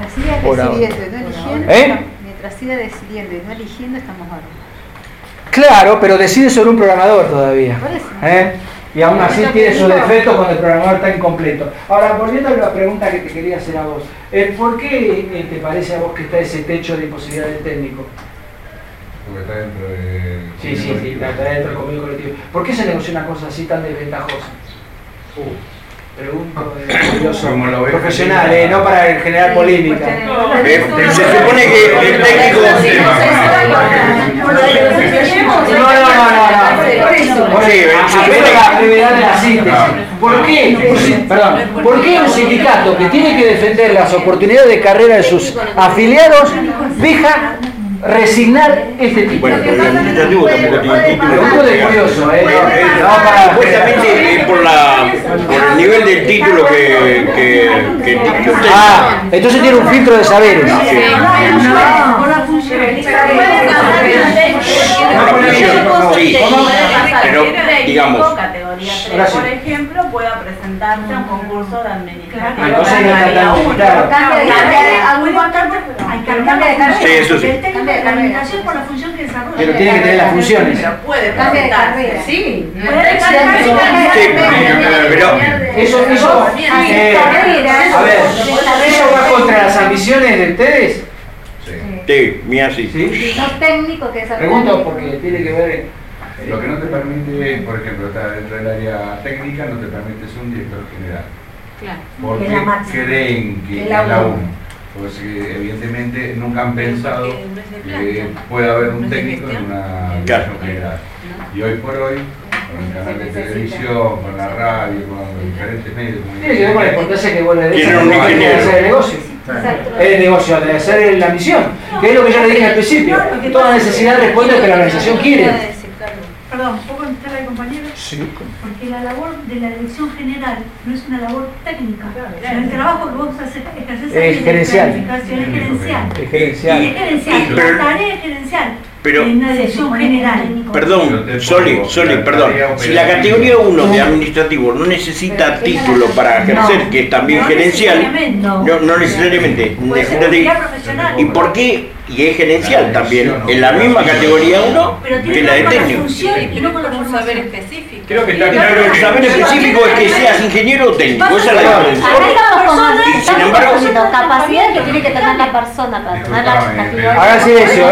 Mientras siga decidiendo y no eligiendo, estamos bárbaros. Claro, pero decide sobre un programador todavía. Y aún así tiene sus defectos cuando el programador está incompleto. Ahora, volviendo a la pregunta que te quería hacer a vos, ¿por qué te parece a vos que está ese techo de imposibilidad del técnico? Porque está dentro de... Sí, está dentro del convenio colectivo. ¿Por qué se negocia una cosa así tan desventajosa? Pregunto curioso, profesional, no para generar polémica. Se supone que el técnico... La brevedad de la síntesis. ¿Por qué un sindicato que tiene que defender las oportunidades de carrera de sus afiliados deja resignar este tipo? Bueno, porque el administrativo tampoco tiene título. Pregunto de curioso, Justamente por el nivel del título que entonces tiene un filtro de saberes. Sí, pero digamos, categoría 3, por ejemplo, pueda presentarse a un concurso de administración. Entonces no está tan claro. Sí, eso sí. El técnico de administración por la función que desarrolla. Pero tiene que tener las funciones. Puede presentarse. Sí, pero eso va contra las ambiciones de ustedes. Sí, mía sí. Los técnicos que desarrollan. Pregunto porque tiene que ver. Lo que no te permite, por ejemplo, estar dentro del área técnica, no te permite ser un director general. Claro. Porque creen que es la 1. Pues evidentemente nunca han pensado que puede haber un técnico en una dirección general. Y hoy por hoy, con el canal de televisión, con la radio, con los diferentes medios de comunicación. Tiene que ver con la importancia que vos le des a hacer el negocio. El negocio, de hacer la misión. Que es lo que yo le dije al principio. Toda necesidad responde a lo que la organización quiere. Perdón, ¿puedo entrar ahí, compañero? Sí. Porque la labor de la dirección general no es una labor técnica. El trabajo que vos ejercés es gerencial. Es gerencial. Es gerencial. Y es gerencial. La tarea es gerencial. Pero, en una dirección general. Perdón, Soli, perdón. Si la categoría 1 de administrativo no necesita título para ejercer, que es también gerencial, no necesariamente. ¿Y por qué? Y es gerencial también, en la misma categoría 1 que la de técnico. Y no con un saber específico. Creo que está claro. El saber específico es que seas ingeniero o técnico, esa es la diferencia. Y sin embargo, capacidad que tiene que tener la persona para tomar la categoría. Haga silencio,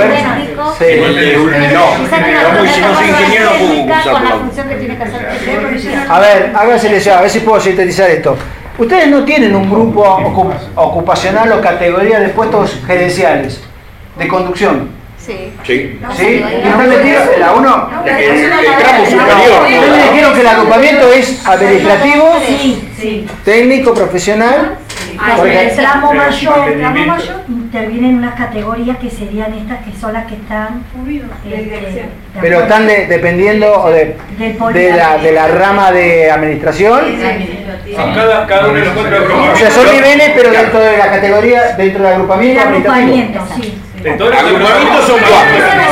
Si no soy ingeniero no puedo usar con la función que tiene que hacer. A ver, haga silencio, a ver si puedo sintetizar esto. Ustedes no tienen un grupo ocupacional o categoría de puestos gerenciales de conducción. Sí. Sí. ¿Sí? ¿Y no me metieron en la 1? El tramo superior. Ustedes me dijeron que el agrupamiento es administrativo, técnico, profesional. El tramo mayor intervienen unas categorías que serían estas que son las que están Pero están dependiendo de la rama de administración. Cada uno de los cuatro O sea, son niveles, pero dentro de la categoría, dentro del agrupamiento administrativo. Agrupamientos son 4.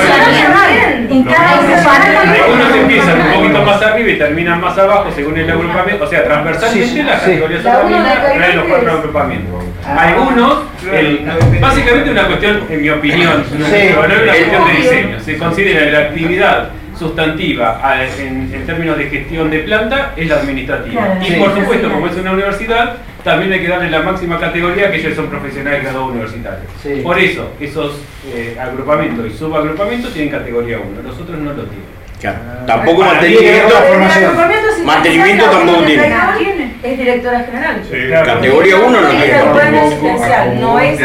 Algunos empiezan un poquito más arriba y terminan más abajo según el agrupamiento, o sea, transversalmente las categorías son las mismas, traen los 4 agrupamientos. Algunos, básicamente una cuestión, en mi opinión, no es una cuestión de diseño, se considera la actividad sustantiva en términos de gestión de planta es la administrativa. Y por supuesto, como es una universidad, también hay que darle la máxima categoría que ellos son profesionales graduados universitarios. Por eso, esos agrupamientos y subagrupamientos tienen categoría 1, los otros no lo tienen. Claro. Tampoco mantenimiento tampoco tiene. Es directora general. Categoría 1 no tiene. No es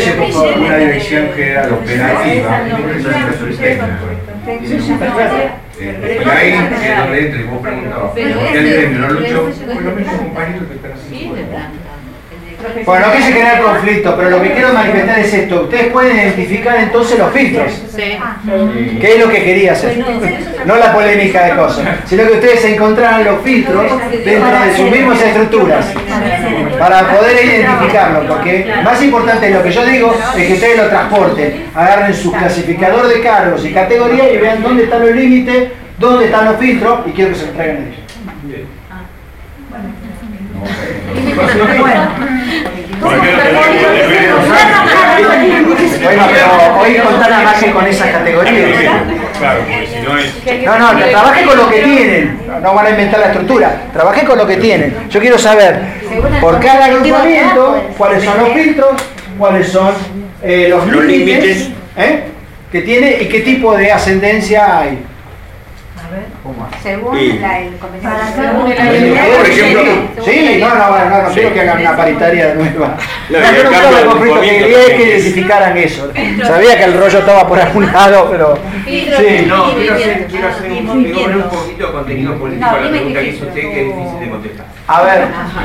una dirección general operativa. Y ahí es donde entra y vos preguntabas, ¿por qué el gremio no luchó? Pues los mismos compañeros que están haciendo. Bueno, no quise generar conflicto, pero lo que quiero manifestar es esto. Ustedes pueden identificar entonces los filtros. ¿Qué es lo que quería hacer? No la polémica de cosas, sino que ustedes encontraran los filtros dentro de sus mismas estructuras para poder identificarlos, porque más importante de lo que yo digo es que ustedes lo transporten, agarren su clasificador de cargos y categorías y vean dónde están los límites, dónde están los filtros y quiero que se entregan ellos. Bueno, pero hoy contar nada más que con esas categorías. No, trabaje con lo que tienen. No van a inventar la estructura. Trabaje con lo que tienen. Yo quiero saber por cada agrupamiento cuáles son los filtros, cuáles son los límites que tiene y qué tipo de ascendencia hay. Según Sí. el convenio. Por ejemplo, sí, no quiero que hagan una paritaria nueva. No, Yo no buscaba el conflicto, quería que identificaran eso. Sabía que el rollo estaba por algún lado, pero sí. No, quiero hacer un poquito de contenido político a la pregunta que hizo usted, que es difícil de contestar. A ver.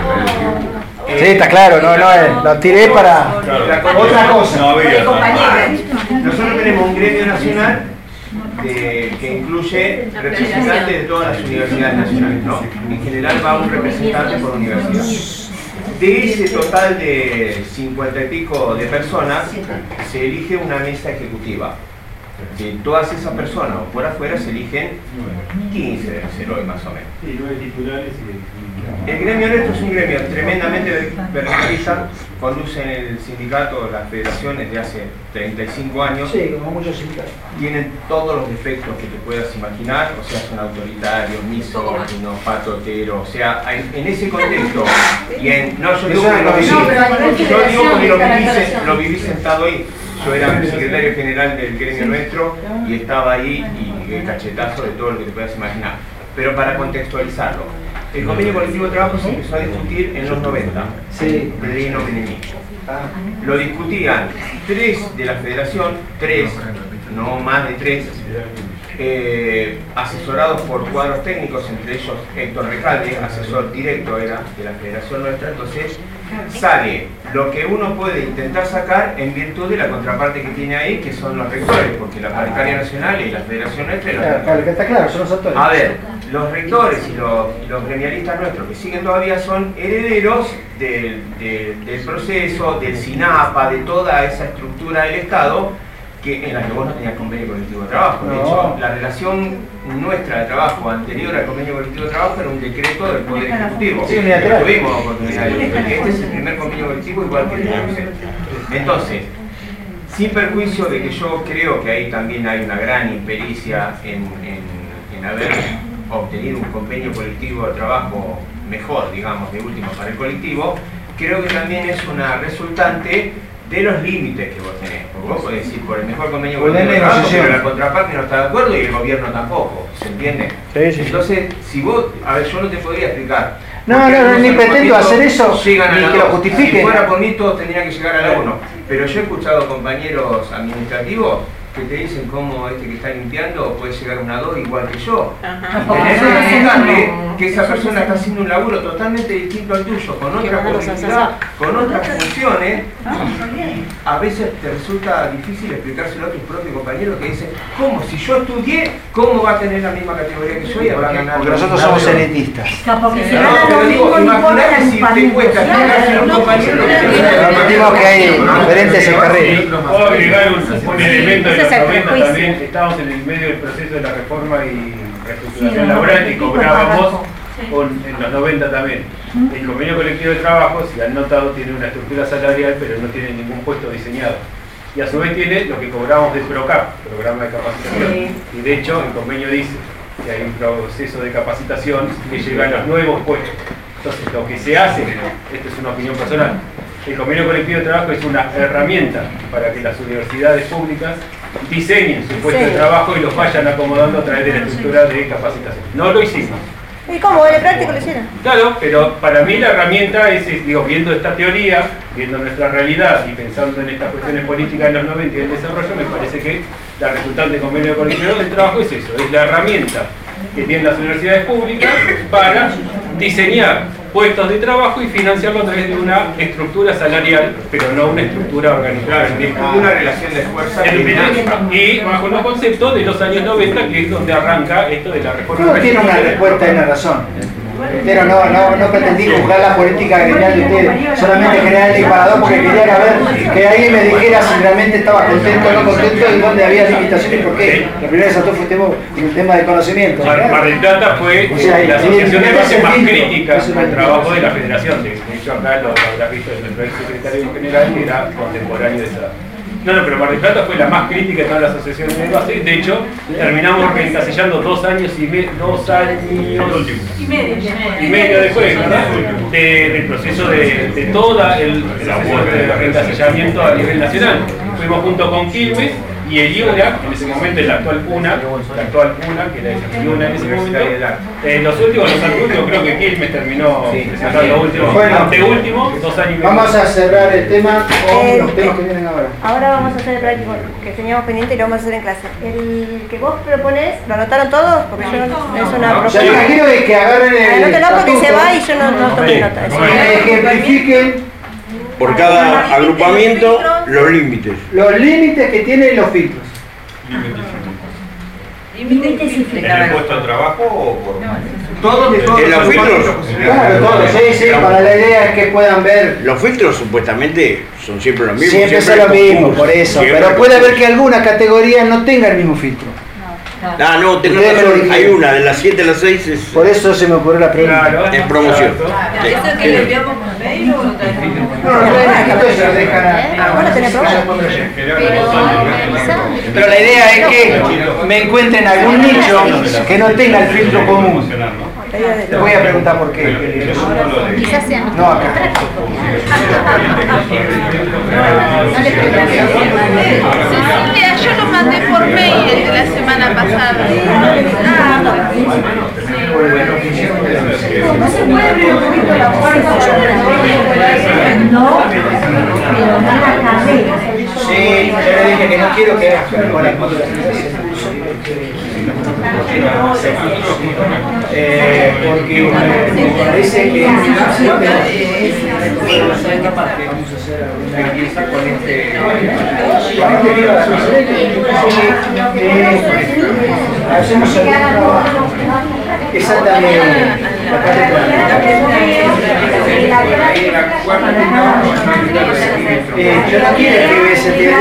Sí, está claro, no, lo tiré para otra cosa. Nosotros tenemos un gremio nacional que incluye representantes de todas las universidades nacionales, ¿no? En general va un representante por universidad. De ese total de 50 y pico de personas, se elige una mesa ejecutiva. De todas esas personas o por afuera se eligen 15, deben ser hoy más o menos. Sí, 9 titulares y... El gremio nuestro es un gremio tremendamente verticalizado, conducen el sindicato, las federaciones de hace 35 años. Sí, como muchos sindicatos. Tienen todos los defectos que te puedas imaginar, o sea, son autoritarios, misóginos, patoteros, o sea, en ese contexto, y en, no, yo digo que lo viví sentado ahí. Yo era el secretario general del gremio nuestro y estaba ahí y el cachetazo de todo lo que te puedas imaginar. Pero para contextualizarlo, el convenio colectivo de trabajo se empezó a discutir en los 90, sí. Pedrino Menemí. Lo discutían 3 de la federación, 3, no más de 3, asesorados por cuadros técnicos, entre ellos Héctor Recalde, asesor directo era de la federación nuestra. Entonces sale lo que uno puede intentar sacar en virtud de la contraparte que tiene ahí, que son los rectores, porque la paritaria nacional y la federación nuestra... Está claro, son los autores. A ver, los rectores y los gremialistas nuestros que siguen todavía son herederos del proceso, del SINAPA, de toda esa estructura del Estado, en la que vos no tenías convenio colectivo de trabajo. De hecho, la relación nuestra de trabajo anterior al convenio colectivo de trabajo era un decreto del Poder Ejecutivo. Sí, tuvimos oportunidad de ver. Este es el primer convenio colectivo igual que el de UCE. Entonces, sin perjuicio de que yo creo que ahí también hay una gran impericia en haber obtenido un convenio colectivo de trabajo mejor, digamos, de último para el colectivo, creo que también es una resultante de los límites que vos tenés. Porque vos podés decir por el mejor convenio colectivo de trabajo, pero la contraparte no está de acuerdo y el gobierno tampoco, ¿se entiende? Sí, sí. Entonces, si vos, a ver, yo no te podría explicar. No, ni pretendo hacer eso, ni que lo justifique. Si fuera por mí, todos tendrían que llegar a la 1. Pero yo he escuchado compañeros administrativos que te dicen cómo este que está limpiando puede llegar a una 2 igual que yo. Tenés que explicarle que esa persona está haciendo un laburo totalmente distinto al tuyo, con otra posibilidad, con otras funciones. A veces te resulta difícil explicárselo a tus propios compañeros que dicen, ¿cómo? Si yo estudié, ¿cómo va a tener la misma categoría que yo y habrá ganado? Porque nosotros somos elitistas. Porque se No, gana pero lo digo, mismo, no importa imaginate el si te cuesta explicarse a un compañero Digo que hay diferentes carreras. Puedo agregar un elemento de los Ese es el 90 prejuicio. también. Estábamos en el medio del proceso de la reforma y reestructuración laboral y cobrábamos en los 90 también. El convenio colectivo de trabajo, si han notado, tiene una estructura salarial, pero no tiene ningún puesto diseñado. Y a su vez tiene lo que cobramos del PROCAP, Programa de Capacitación. Y de hecho, el convenio dice que hay un proceso de capacitación que llega a los nuevos puestos. Entonces, lo que se hace, esto es una opinión personal, el convenio colectivo de trabajo es una herramienta para que las universidades públicas diseñen su puesto de trabajo y los vayan acomodando a través de la estructura de capacitación. No lo hicimos. ¿Y cómo? ¿De práctico lo hicieron? Claro, pero para mí la herramienta es, digo, viendo esta teoría, viendo nuestra realidad y pensando en estas cuestiones políticas de los 90 y del desarrollo, me parece que la resultante convenio colectivo del trabajo es eso, es la herramienta que tienen las universidades públicas para diseñar puestos de trabajo y financiarlo a través de una estructura salarial, pero no una estructura organizada. Una relación de fuerza. Y bajo los conceptos de los años 90, que es donde arranca esto de la reforma. Todo tiene una respuesta y una razón. Pero no pretendí juzgar la política gremial de ustedes, solamente generar el disparador porque quería ver que alguien me dijera si realmente estaba contento o no contento y dónde había limitaciones y por qué. La primera de Salto fue un tema de conocimiento. Mar del Plata fue la asociación de base más crítica al trabajo de la federación. De hecho, acá lo habrás visto en el secretario general, que era contemporáneo de esa. No, pero Mar del Plata fue la más crítica de todas las asociaciones de base. De hecho, terminamos encasillando 2 años y medio después, ¿verdad? Del proceso de toda el encasillamiento a nivel nacional. Fuimos junto con Quilmes y el IUNA, en ese momento el actual PUNA, que era el IUNA en ese momento. Los últimos, creo que Quilmes terminó presentando último, anteúltimo, 2 años y medio. Vamos a cerrar el tema con los temas que vienen ahora. Ahora vamos a hacer el práctico que teníamos pendiente y lo vamos a hacer en clase. El que vos proponés, ¿lo anotaron todos? Porque yo es una propuesta. Yo lo que quiero es que agarren el anótelo porque se va y yo no tomé nota. Ejemplifiquen por cada agrupamiento los límites. Los límites que tienen los filtros. Límites y filtros. ¿En el puesto de trabajo o por...? Todos ¿En los filtros? Claro, todos, sí, para la idea es que puedan ver. Los filtros supuestamente son siempre los mismos. Siempre son lo mismo, por eso. Pero puede haber que alguna categoría no tenga el mismo filtro. Ah, no, hay una, de las 7 a las 6 es... Por eso se me ocurrió la pregunta. Claro, es promoción. ¿Eso que le enviamos por mail o Pero la idea es que me encuentren algún nicho que no tenga el filtro común. Te voy a preguntar por qué. Quizás sea No, acá. Cecilia, yo lo mandé por mail el de la semana pasada. No se puede abrir un poquito la puerta. No, pero no la carrera. Sí, yo le dije que no quiero que hagas con la porque me parece que vamos a hacer con este hacemos el trabajo exactamente yo no quiero que ese tiene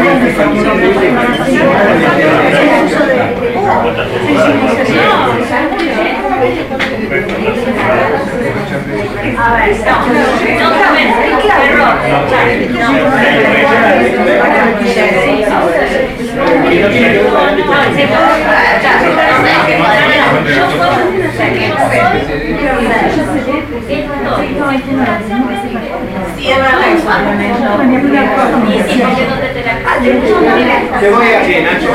te voy a decir, Nacho.